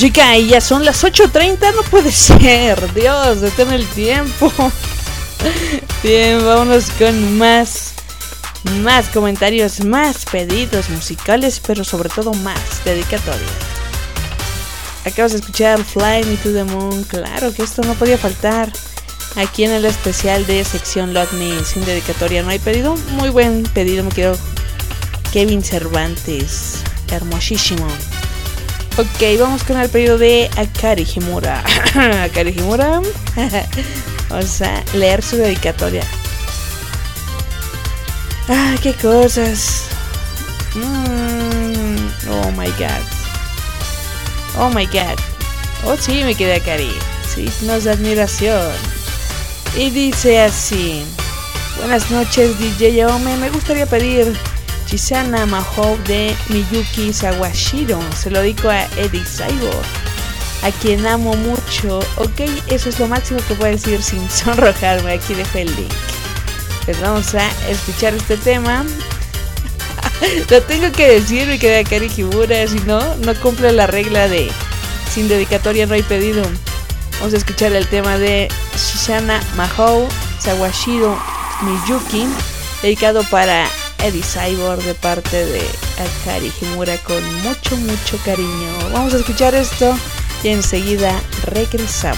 Chica, y ya son las ocho treinta, no puede ser. Dios, detén el tiempo. Bien, vámonos con más. Más comentarios, más pedidos musicales, pero sobre todo más dedicatorias. Acabas de escuchar Fly Me to the Moon. Claro que esto no podía faltar aquí en el especial de sección Lock Me sin dedicatoria. No hay pedido, muy buen pedido, me quiero. Kevin Cervantes, hermosísimo. Ok, vamos con el pedido de Akari Himura. Akari Himura. Vamos a leer su dedicatoria. Ah, qué cosas. Mm, oh my god. Oh my god. Oh sí, me quedé Akari. Signos de admiración. Y dice así: buenas noches, D J Yaome. Me gustaría pedir Chisana Mahou de Miyuki Sawashiro. Se lo dedico a Eddie Cyborg, a quien amo mucho. Ok, eso es lo máximo que puedo decir sin sonrojarme. Aquí dejo el link. Pues vamos a escuchar este tema. Lo tengo que decir, me queda Akari Himura. Si no, no cumple la regla de sin dedicatoria no hay pedido. Vamos a escuchar el tema de Chisana Mahou Sawashiro Miyuki, dedicado para Eddie Cyborg de parte de Akari Himura con mucho, mucho cariño. Vamos a escuchar esto y enseguida regresamos.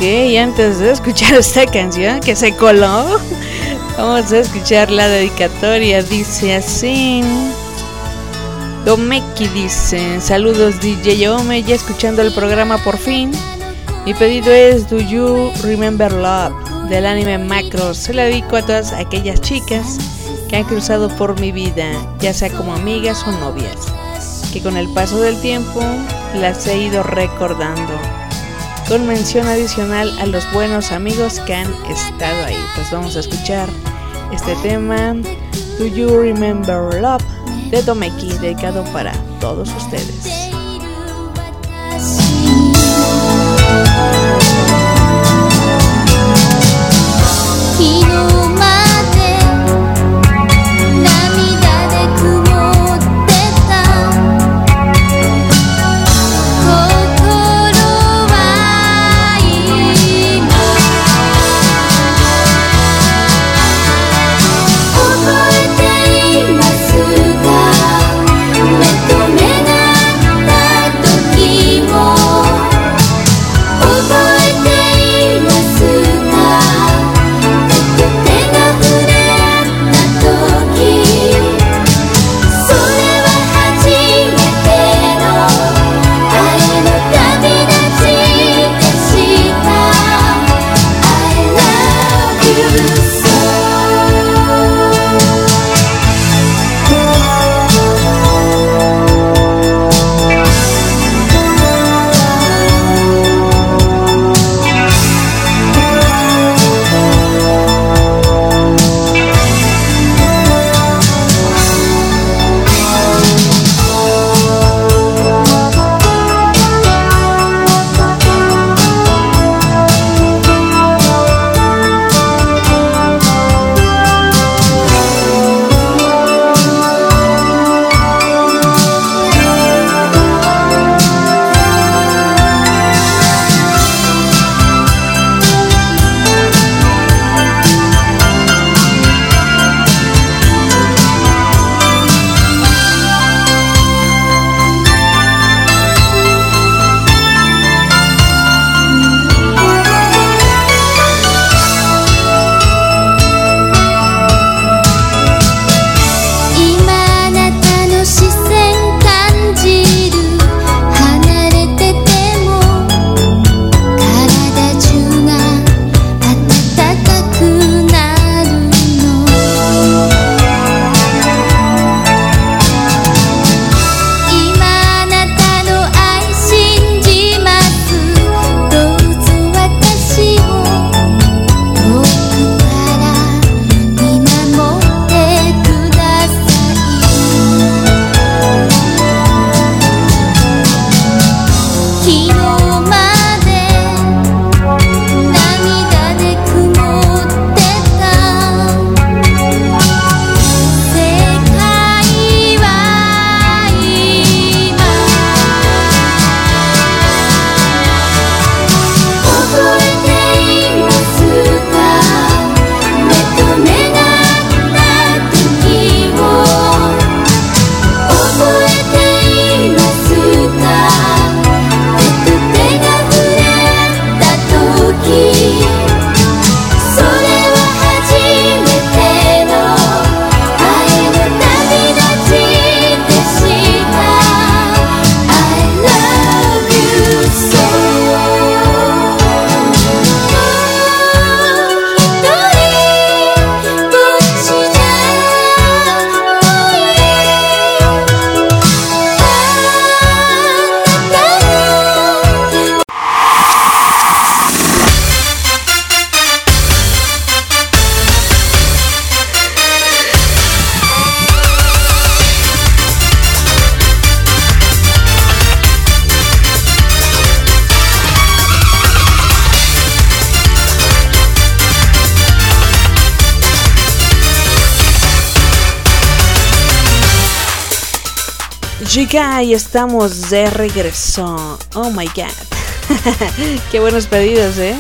Ok, antes de escuchar esta canción que se coló, vamos a escuchar la dedicatoria. Dice así: Domeki dice: saludos D J Ome, ya escuchando el programa por fin. Mi pedido es Do You Remember Love del anime Macros. Se la dedico a todas aquellas chicas que han cruzado por mi vida, ya sea como amigas o novias, que con el paso del tiempo las he ido recordando, con mención adicional a los buenos amigos que han estado ahí. Pues vamos a escuchar este tema, Do You Remember Love, de Domeki, dedicado para todos ustedes. chica, y estamos de regreso. Oh my god. Qué buenos pedidos, eh.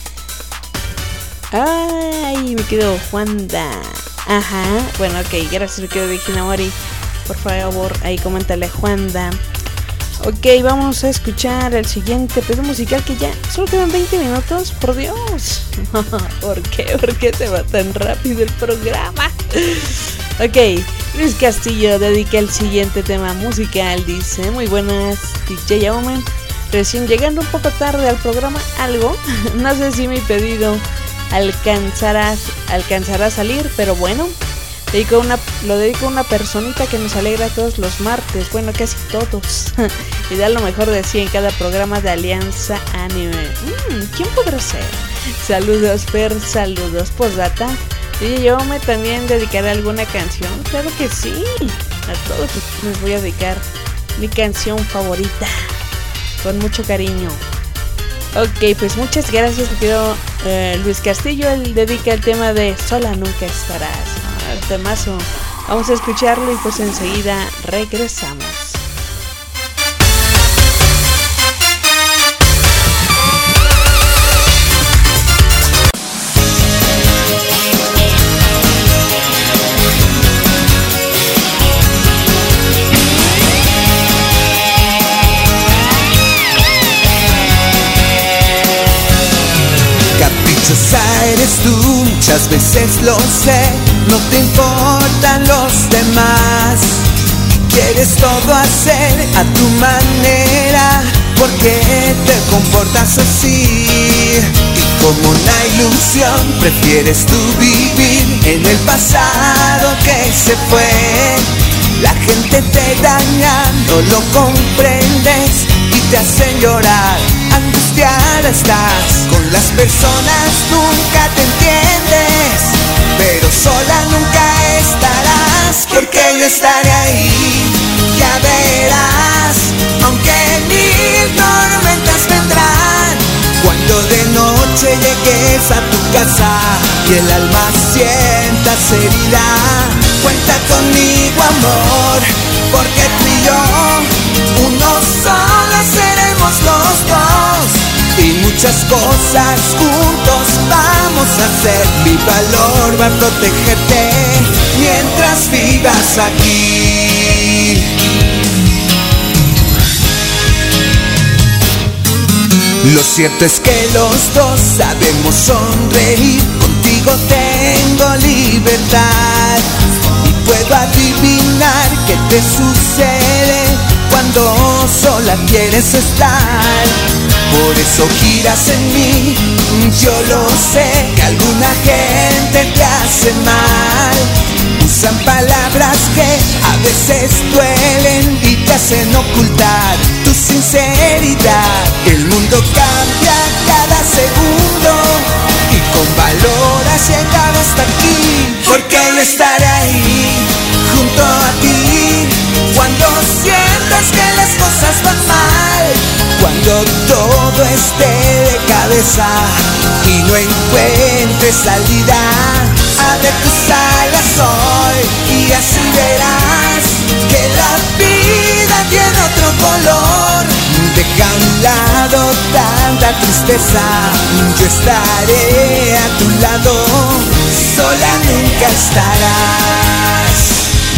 Ay, me quedo Juanda. Ajá, bueno, ok, gracias, me quedo de Hinamori. Por favor, ahí coméntale a Juanda. Ok, vamos a escuchar el siguiente pedo musical que ya solo quedan veinte minutos, por Dios. ¿Por qué? ¿Por qué se va tan rápido el programa? Ok, Luis Castillo dedica el siguiente tema musical, dice: muy buenas, D J Yaoman. Recién llegando un poco tarde al programa, algo. No sé si mi pedido alcanzará, alcanzará a salir, pero bueno. Dedico una, lo dedico a una personita que nos alegra todos los martes, bueno, casi todos, y da lo mejor de sí en cada programa de Alianza Anime. Mm, ¿Quién podrá ser? Saludos, Fer, saludos. Postdata, y yo me también dedicaré alguna canción, claro que sí. A todos les voy a dedicar mi canción favorita, con mucho cariño. Ok, pues muchas gracias, querido eh, Luis Castillo. Él dedica el tema de Sola Nunca Estarás. El temazo. Vamos a escucharlo y pues enseguida regresamos. Caprichosa eres tú, muchas veces lo sé. No te importan los demás, quieres todo hacer a tu manera. ¿Por qué te comportas así? Y como una ilusión prefieres tú vivir en el pasado que se fue. La gente te daña, no lo comprendes y te hacen llorar. Angustiada estás, con las personas nunca te entiendes, pero sola nunca estarás, porque yo estaré ahí, ya verás. Aunque mil tormentas vendrán, cuando de noche llegues a tu casa y el alma sientas herida, cuenta conmigo, amor, porque tú y yo uno solo seremos los dos. Y muchas cosas juntos vamos a hacer. Mi valor va a protegerte mientras vivas aquí. Lo cierto es que los dos sabemos sonreír. Contigo tengo libertad y puedo adivinar qué te sucede cuando sola quieres estar. Por eso giras en mí, yo lo sé, que alguna gente te hace mal. Usan palabras que a veces duelen y te hacen ocultar tu sinceridad. El mundo cambia cada segundo y con valor has llegado hasta aquí, porque yo estaré ahí junto a ti cuando sientas que las cosas van mal, cuando todo esté de cabeza y no encuentres salida. Abre tus alas hoy y así verás que la vida tiene otro color. Deja a un lado tanta tristeza, yo estaré a tu lado, sola nunca estarás.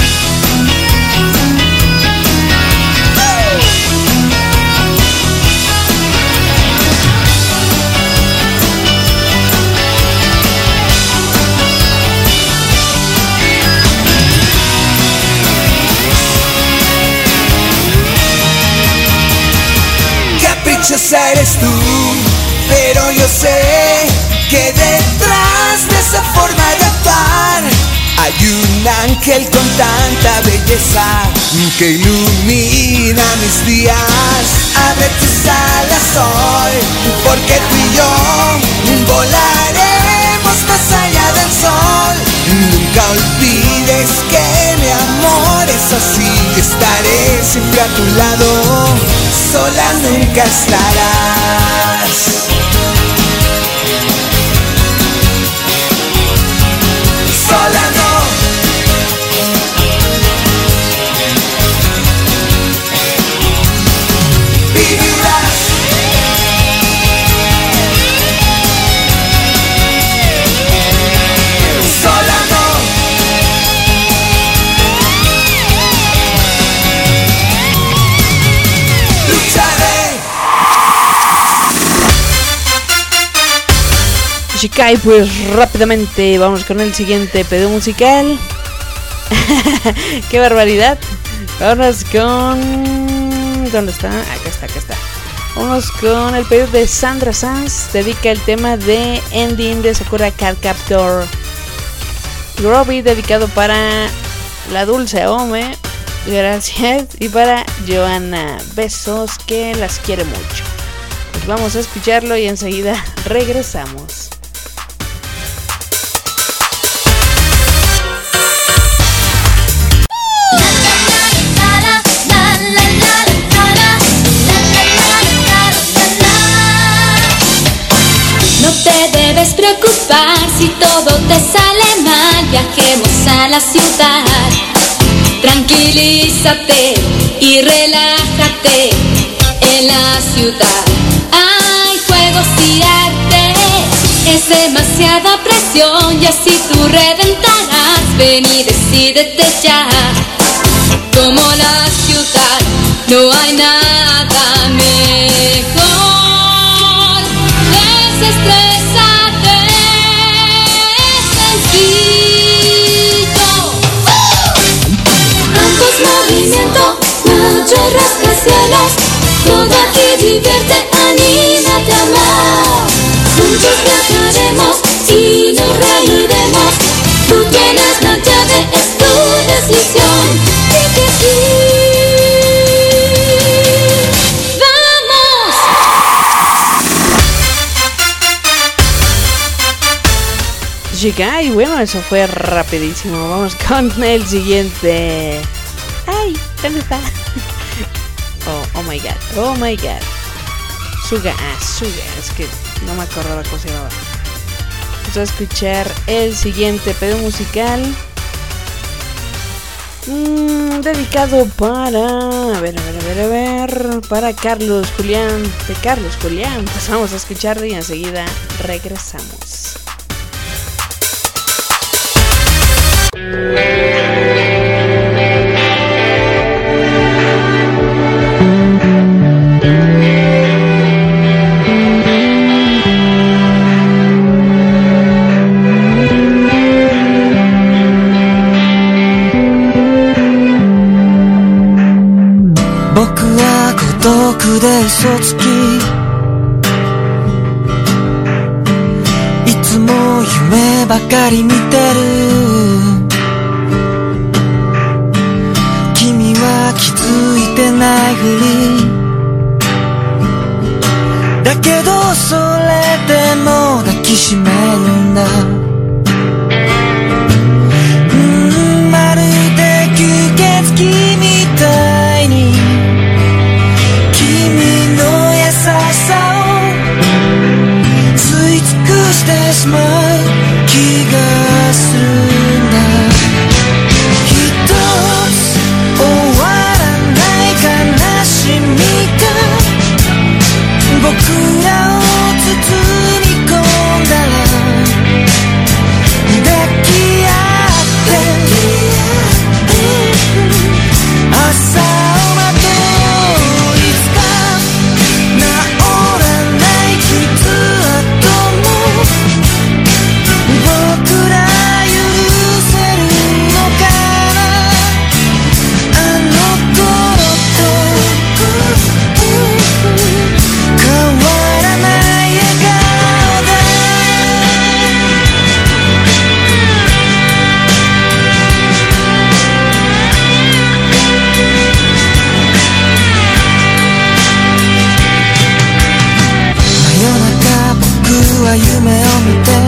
Caprichosa eres tú, pero yo sé que detrás de esa forma de actuar hay un ángel con tanta belleza que ilumina mis días. Abre tus alas hoy, porque tú y yo volaremos más allá del sol. Nunca olvides que mi amor es así, estaré siempre a tu lado, sola nunca estarás. Sola no. Vivirás. Sola no. Shikai, pues rápidamente vamos con el siguiente pedido musical. ¡Qué barbaridad! Vamos con... ¿Dónde está? Acá está, acá está. Vamos con el pedido de Sandra Sanz. Dedica el tema de Ending de Sakura Card Captor. Groovy, dedicado para la Dulce Ome. Gracias. Y para Joana. Besos, que las quiere mucho. Pues vamos a escucharlo y enseguida regresamos. No te debes preocupar si todo te sale mal. Viajemos a la ciudad. Tranquilízate y relájate en la ciudad. Hay juegos y arte, es demasiada presión y así tú reventarás. Ven y decídete ya. Como la ciudad no hay nada mejor. Desestrésate, es sencillo. Ambos movimientos, muchos rascacielos. Todo aquí divierte, anímate a amar. Juntos viajaremos y nos reiremos. Tú tienes la llave, es tu decisión. Sí que sí. ¡Vamos! Shikai, bueno, eso fue rapidísimo. Vamos con el siguiente. ¡Ay! ¿Dónde está? Oh, oh my god, oh my god. Suga, ah, Suga, es que no me acordaba cómo se llamaba. Vamos a escuchar el siguiente pedido musical. Mm, dedicado para... A ver, a ver, a ver, a ver... Para Carlos Julián. De Carlos Julián. Pues vamos a escucharlo y enseguida regresamos. 遠くで嘘つきいつも夢ばかり見てる君は気づいてないふりだけどそれでも抱きしめるんだうんまるで吸血鬼みたいにしてしまう気がするんだひとつ終わらない悲しみが僕らを包み込んだら抱き合って朝を待とういつか治らない傷跡僕ら許せるのかなあの頃と変わらない笑顔だ真夜中僕は夢を見て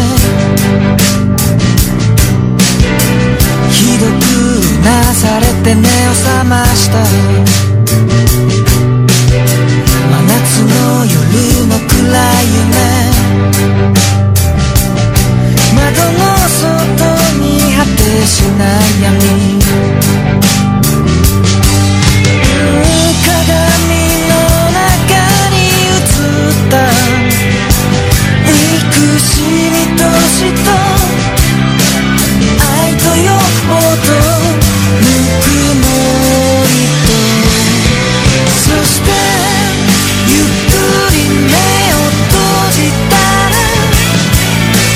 ひどくうなされて目を覚ました真夏の夜の暗い夢窓の外に果てしない闇鏡の中に映った憎しみと死と愛と欲望とぬくもりとそしてゆっくり目を閉じたら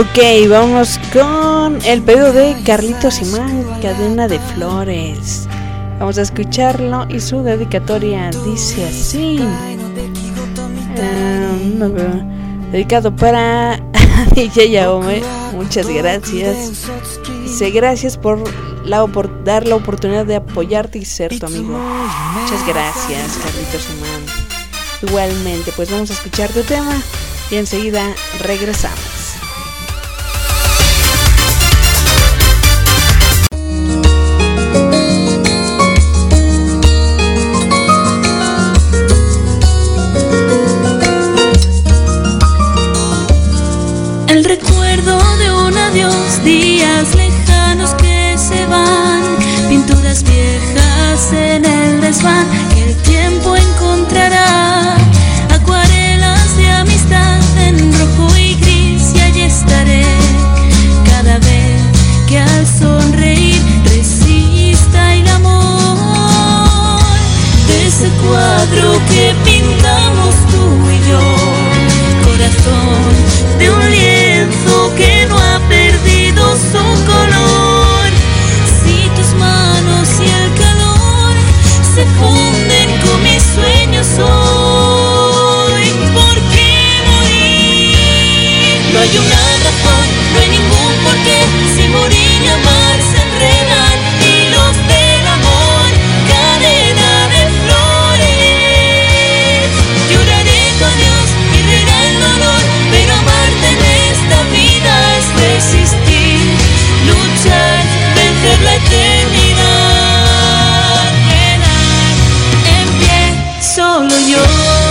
Ok, vamos con el pedido de Carlitos Imán, Cadena de Flores. Vamos a escucharlo y su dedicatoria dice así. Um, no veo. Dedicado para D J Yaome. Muchas gracias. Dice gracias por, la, por dar la oportunidad de apoyarte y ser tu amigo. Muchas gracias, Carlitos Imán. Igualmente, pues vamos a escuchar tu tema y enseguida regresamos. El recuerdo de un adiós, días lejanos que se van, pinturas viejas en el desván que el tiempo encontrará, acuarelas de amistad en rojo y gris, y allí estaré cada vez que al sonreír resista el amor de ese cuadro que pintamos tú y yo, corazón de un lienzo que no ha perdido su color. Si tus manos y el calor se funden con mis sueños hoy, ¿por qué morir? No hay una razón, no hay ningún porqué. Si morir y amar se enredan hilos del amor, cadena de flores. Lloraré con Dios y reirá el dolor, pero amarte en esta vida es resistir, luchar, vencer la eternidad, quedar en pie solo yo.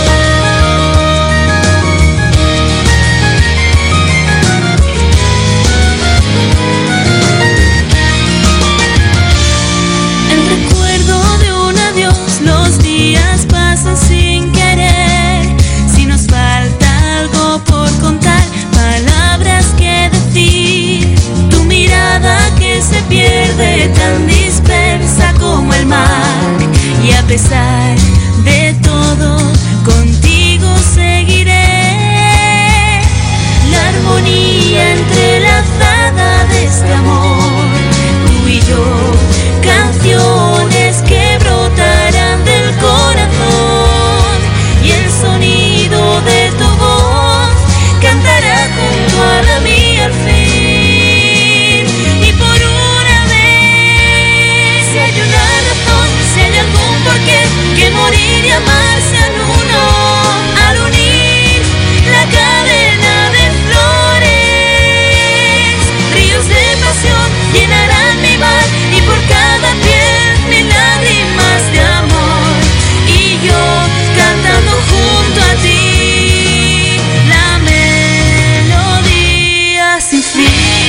El recuerdo de un adiós, los días pasan sin querer. Si nos falta algo por contar, palabras que decir, tu mirada que se pierde tan dispersa como el mar, y a pesar de todo contigo seguiré, la armonía entrelazada de este amor, tú y yo, canciones que brotarán del corazón, y el sonido de tu voz cantará junto a la mía al fin. Y por una vez, si hay una razón, si hay algún porqué, que morir y amar sean uno, al unir la cadena de flores, ríos de pasión llenarán mi mar, y por cada piel mil lágrimas de amor, y yo cantando junto a ti la melodía sin fin.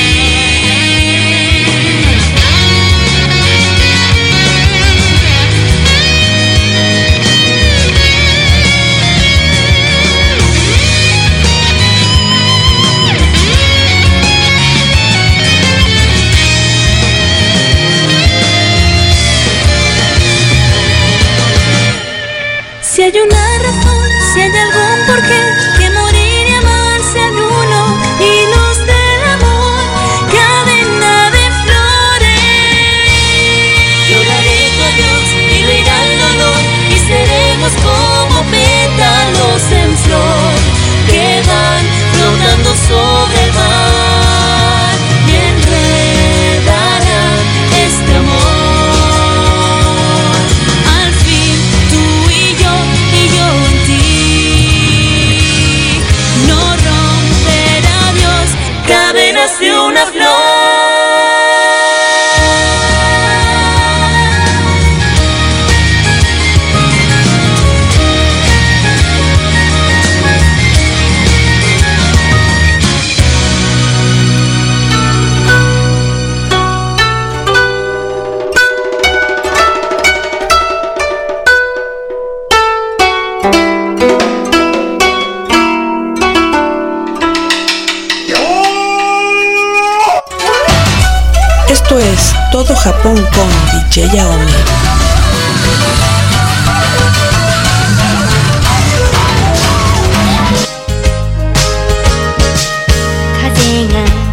Si hay una razón, si hay algún porqué, que morir y amar sean uno, hilos del amor, cadena de flores. Lloraré con Dios y reirá el dolor, y seremos como pétalos en flor, que van flotando sobre el mar, y enredarán este amor. Al fin tú y yo, y yo en ti, no romperá Dios cadenas de una flor. Esto es Todo Japón con D J Yaome. 風が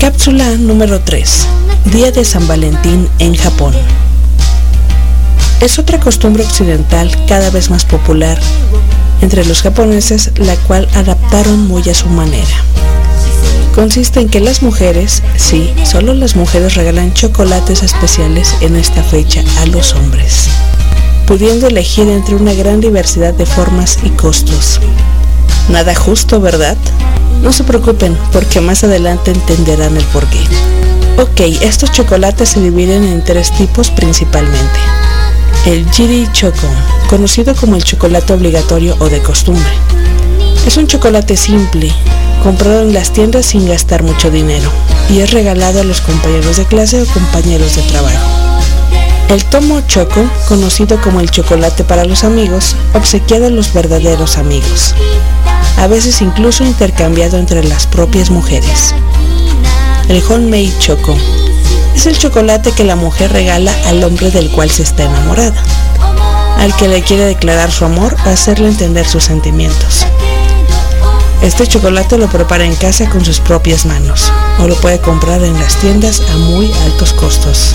Cápsula número tres. Día de San Valentín en Japón. Es otra costumbre occidental cada vez más popular entre los japoneses, la cual adaptaron muy a su manera. Consiste en que las mujeres, sí, solo las mujeres regalan chocolates especiales en esta fecha a los hombres, pudiendo elegir entre una gran diversidad de formas y costos. Nada justo, ¿verdad? No se preocupen, porque más adelante entenderán el porqué. Ok, estos chocolates se dividen en tres tipos principalmente. El Jiri Choco, conocido como el chocolate obligatorio o de costumbre. Es un chocolate simple, comprado en las tiendas sin gastar mucho dinero, y es regalado a los compañeros de clase o compañeros de trabajo. El Tomo Choco, conocido como el chocolate para los amigos, obsequiado a los verdaderos amigos, a veces incluso intercambiado entre las propias mujeres. El Honmei Choco es el chocolate que la mujer regala al hombre del cual se está enamorada, al que le quiere declarar su amor o hacerle entender sus sentimientos. Este chocolate lo prepara en casa con sus propias manos, o lo puede comprar en las tiendas a muy altos costos.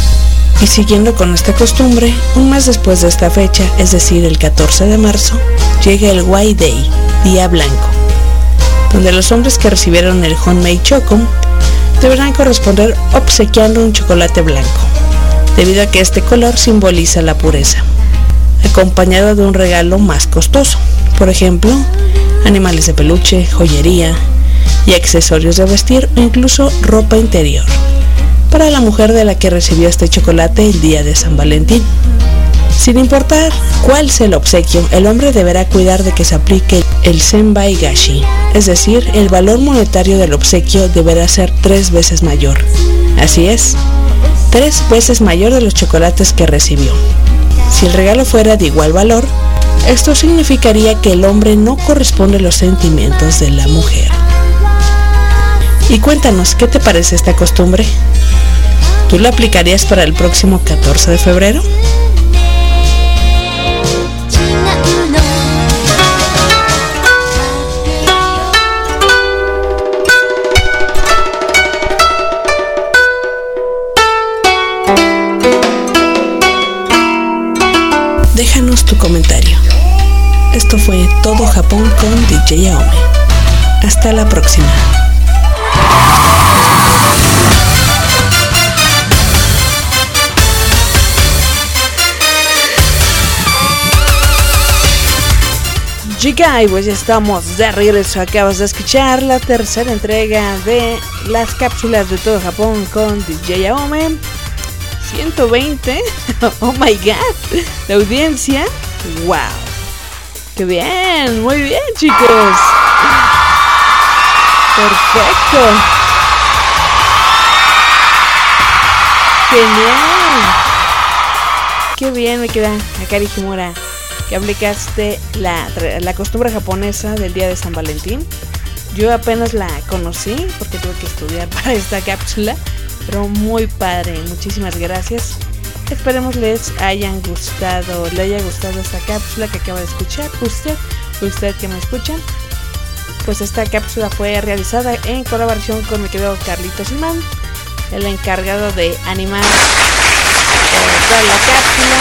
Y siguiendo con esta costumbre, un mes después de esta fecha, es decir, el catorce de marzo, llega el White Day, Día Blanco, donde los hombres que recibieron el Honmei Choco deberán corresponder obsequiando un chocolate blanco, debido a que este color simboliza la pureza, acompañado de un regalo más costoso, por ejemplo, animales de peluche, joyería y accesorios de vestir o incluso ropa interior, para la mujer de la que recibió este chocolate el día de San Valentín. Sin importar cuál sea el obsequio, el hombre deberá cuidar de que se aplique el senbai gashi, es decir, el valor monetario del obsequio deberá ser tres veces mayor. Así es, tres veces mayor de los chocolates que recibió. Si el regalo fuera de igual valor, esto significaría que el hombre no corresponde a los sentimientos de la mujer. Y cuéntanos, ¿qué te parece esta costumbre? ¿Tú la aplicarías para el próximo catorce de febrero? Déjanos tu comentario. Esto fue Todo Japón con D J Aome. Hasta la próxima. Chica, y pues ya estamos de regreso. Acabas de escuchar la tercera entrega de las cápsulas de Todo Japón con D J Aome. ciento veinte, oh my god, de audiencia. Wow, qué bien, muy bien, chicos. Perfecto, genial. Qué bien me queda, Akari Himura, que aplicaste la, la costumbre japonesa del día de San Valentín. Yo apenas la conocí porque tuve que estudiar para esta cápsula, pero muy padre, muchísimas gracias. Esperemos les hayan gustado, le haya gustado esta cápsula que acaba de escuchar. Usted, usted que me escuchan, pues esta cápsula fue realizada en colaboración con mi querido Carlitos Imán, el encargado de animar eh, toda la cápsula.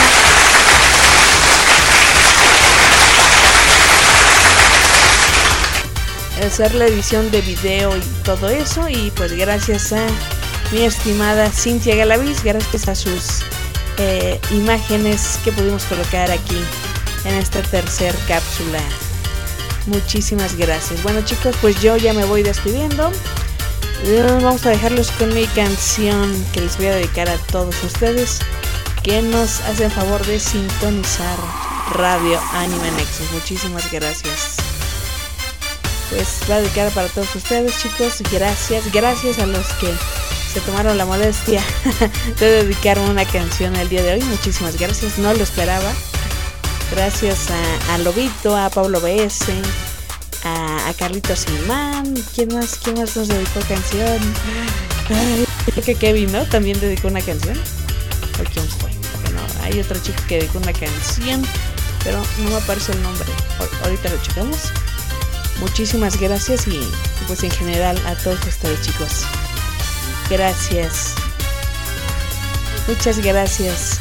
Hacer la edición de video y todo eso, y pues gracias a mi estimada Cintia Galaviz, gracias a sus eh, imágenes que pudimos colocar aquí en esta tercer cápsula. Muchísimas gracias. Bueno, chicos, pues yo ya me voy despidiendo. Vamos a dejarlos con mi canción que les voy a dedicar a todos ustedes que nos hacen favor de sintonizar Radio Anime Nexus. Muchísimas gracias. Pues va dedicada para todos ustedes, chicos. Gracias, gracias a los que se tomaron la molestia de dedicarme una canción el día de hoy. Muchísimas gracias, no lo esperaba. Gracias a, a Lobito, a Pablo B S, a, a Carlitos Imán. ¿Quién más? ¿Quién más nos dedicó canción? Ay, creo que Kevin, ¿no? También dedicó una canción. ¿O quién fue? Bueno, hay otro chico que dedicó una canción, pero no me aparece el nombre. Ahorita lo checamos. Muchísimas gracias y pues en general a todos ustedes, chicos. Gracias. Muchas gracias.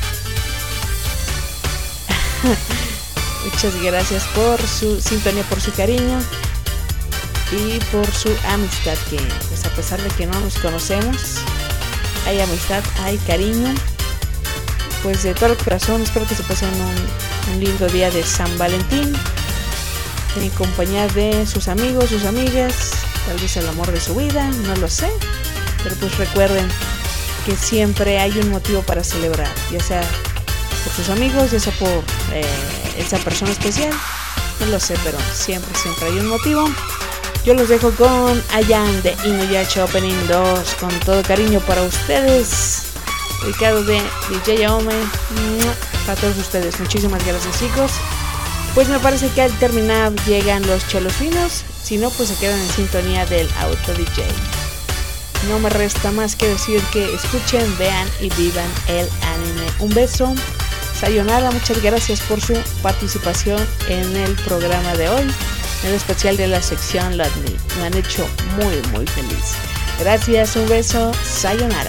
Muchas gracias por su sintonía, por su cariño y por su amistad, que pues a pesar de que no nos conocemos, hay amistad, hay cariño. Pues de todo el corazón espero que se pasen un, un lindo día de San Valentín en compañía de sus amigos, sus amigas, tal vez el amor de su vida, no lo sé, pero pues recuerden que siempre hay un motivo para celebrar, ya sea por sus amigos, ya sea por eh, esa persona especial, no lo sé, pero siempre, siempre hay un motivo. Yo los dejo con Ayan de Inuyasha Opening dos, con todo cariño para ustedes, dedicado de D J Aome, para todos ustedes. Muchísimas gracias, chicos. Pues me parece que al terminar llegan los chelos finos, si no pues se quedan en sintonía del Auto D J. No me resta más que decir que escuchen, vean y vivan el anime. Un beso, sayonara, muchas gracias por su participación en el programa de hoy, en el especial de la sección Love Me. Me han hecho muy muy feliz. Gracias, un beso, sayonara.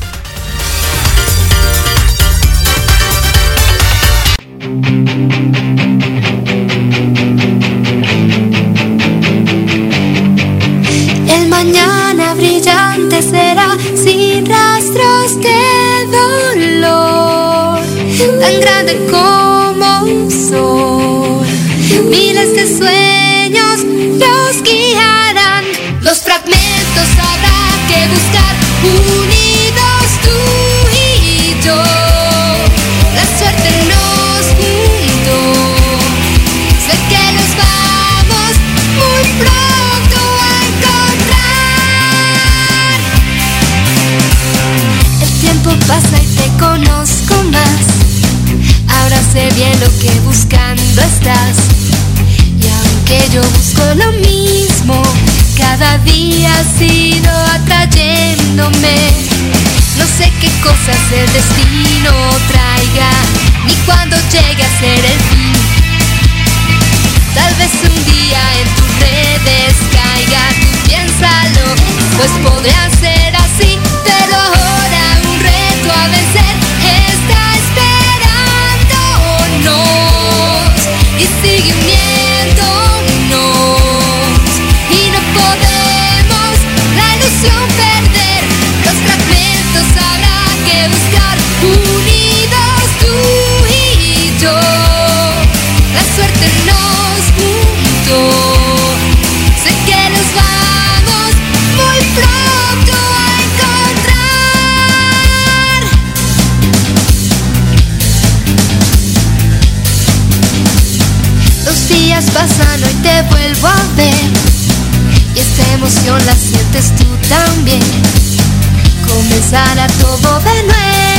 El mañana brillante será sin rastros de dolor, tan grande como un sol. Miles de sueños los guiarán, los fragmentos habrá que buscar, unidos tú y yo. La suerte nos juntó, sé que los vamos muy pronto a encontrar. El tiempo pasa y te conozco más, ahora sé bien lo que buscando estás. Y aunque yo busco lo mismo, cada día has ido atrayéndome. No sé qué cosas el destino traiga, ni cuándo llegue a ser el fin. Tal vez un día en tus redes caiga, tú piénsalo, pues podría ser así. Pero ahora un reto a vencer está esperándonos y sigue uniéndonos, y no podemos la ilusión perder. Los fragmentos habrá que buscar, unidos tú y yo. La suerte nos juntó, sé que los vamos muy pronto a encontrar. Los días pasan, hoy te vuelvo a ver, y esta emoción la sientes tú también. Comenzará todo de nuevo.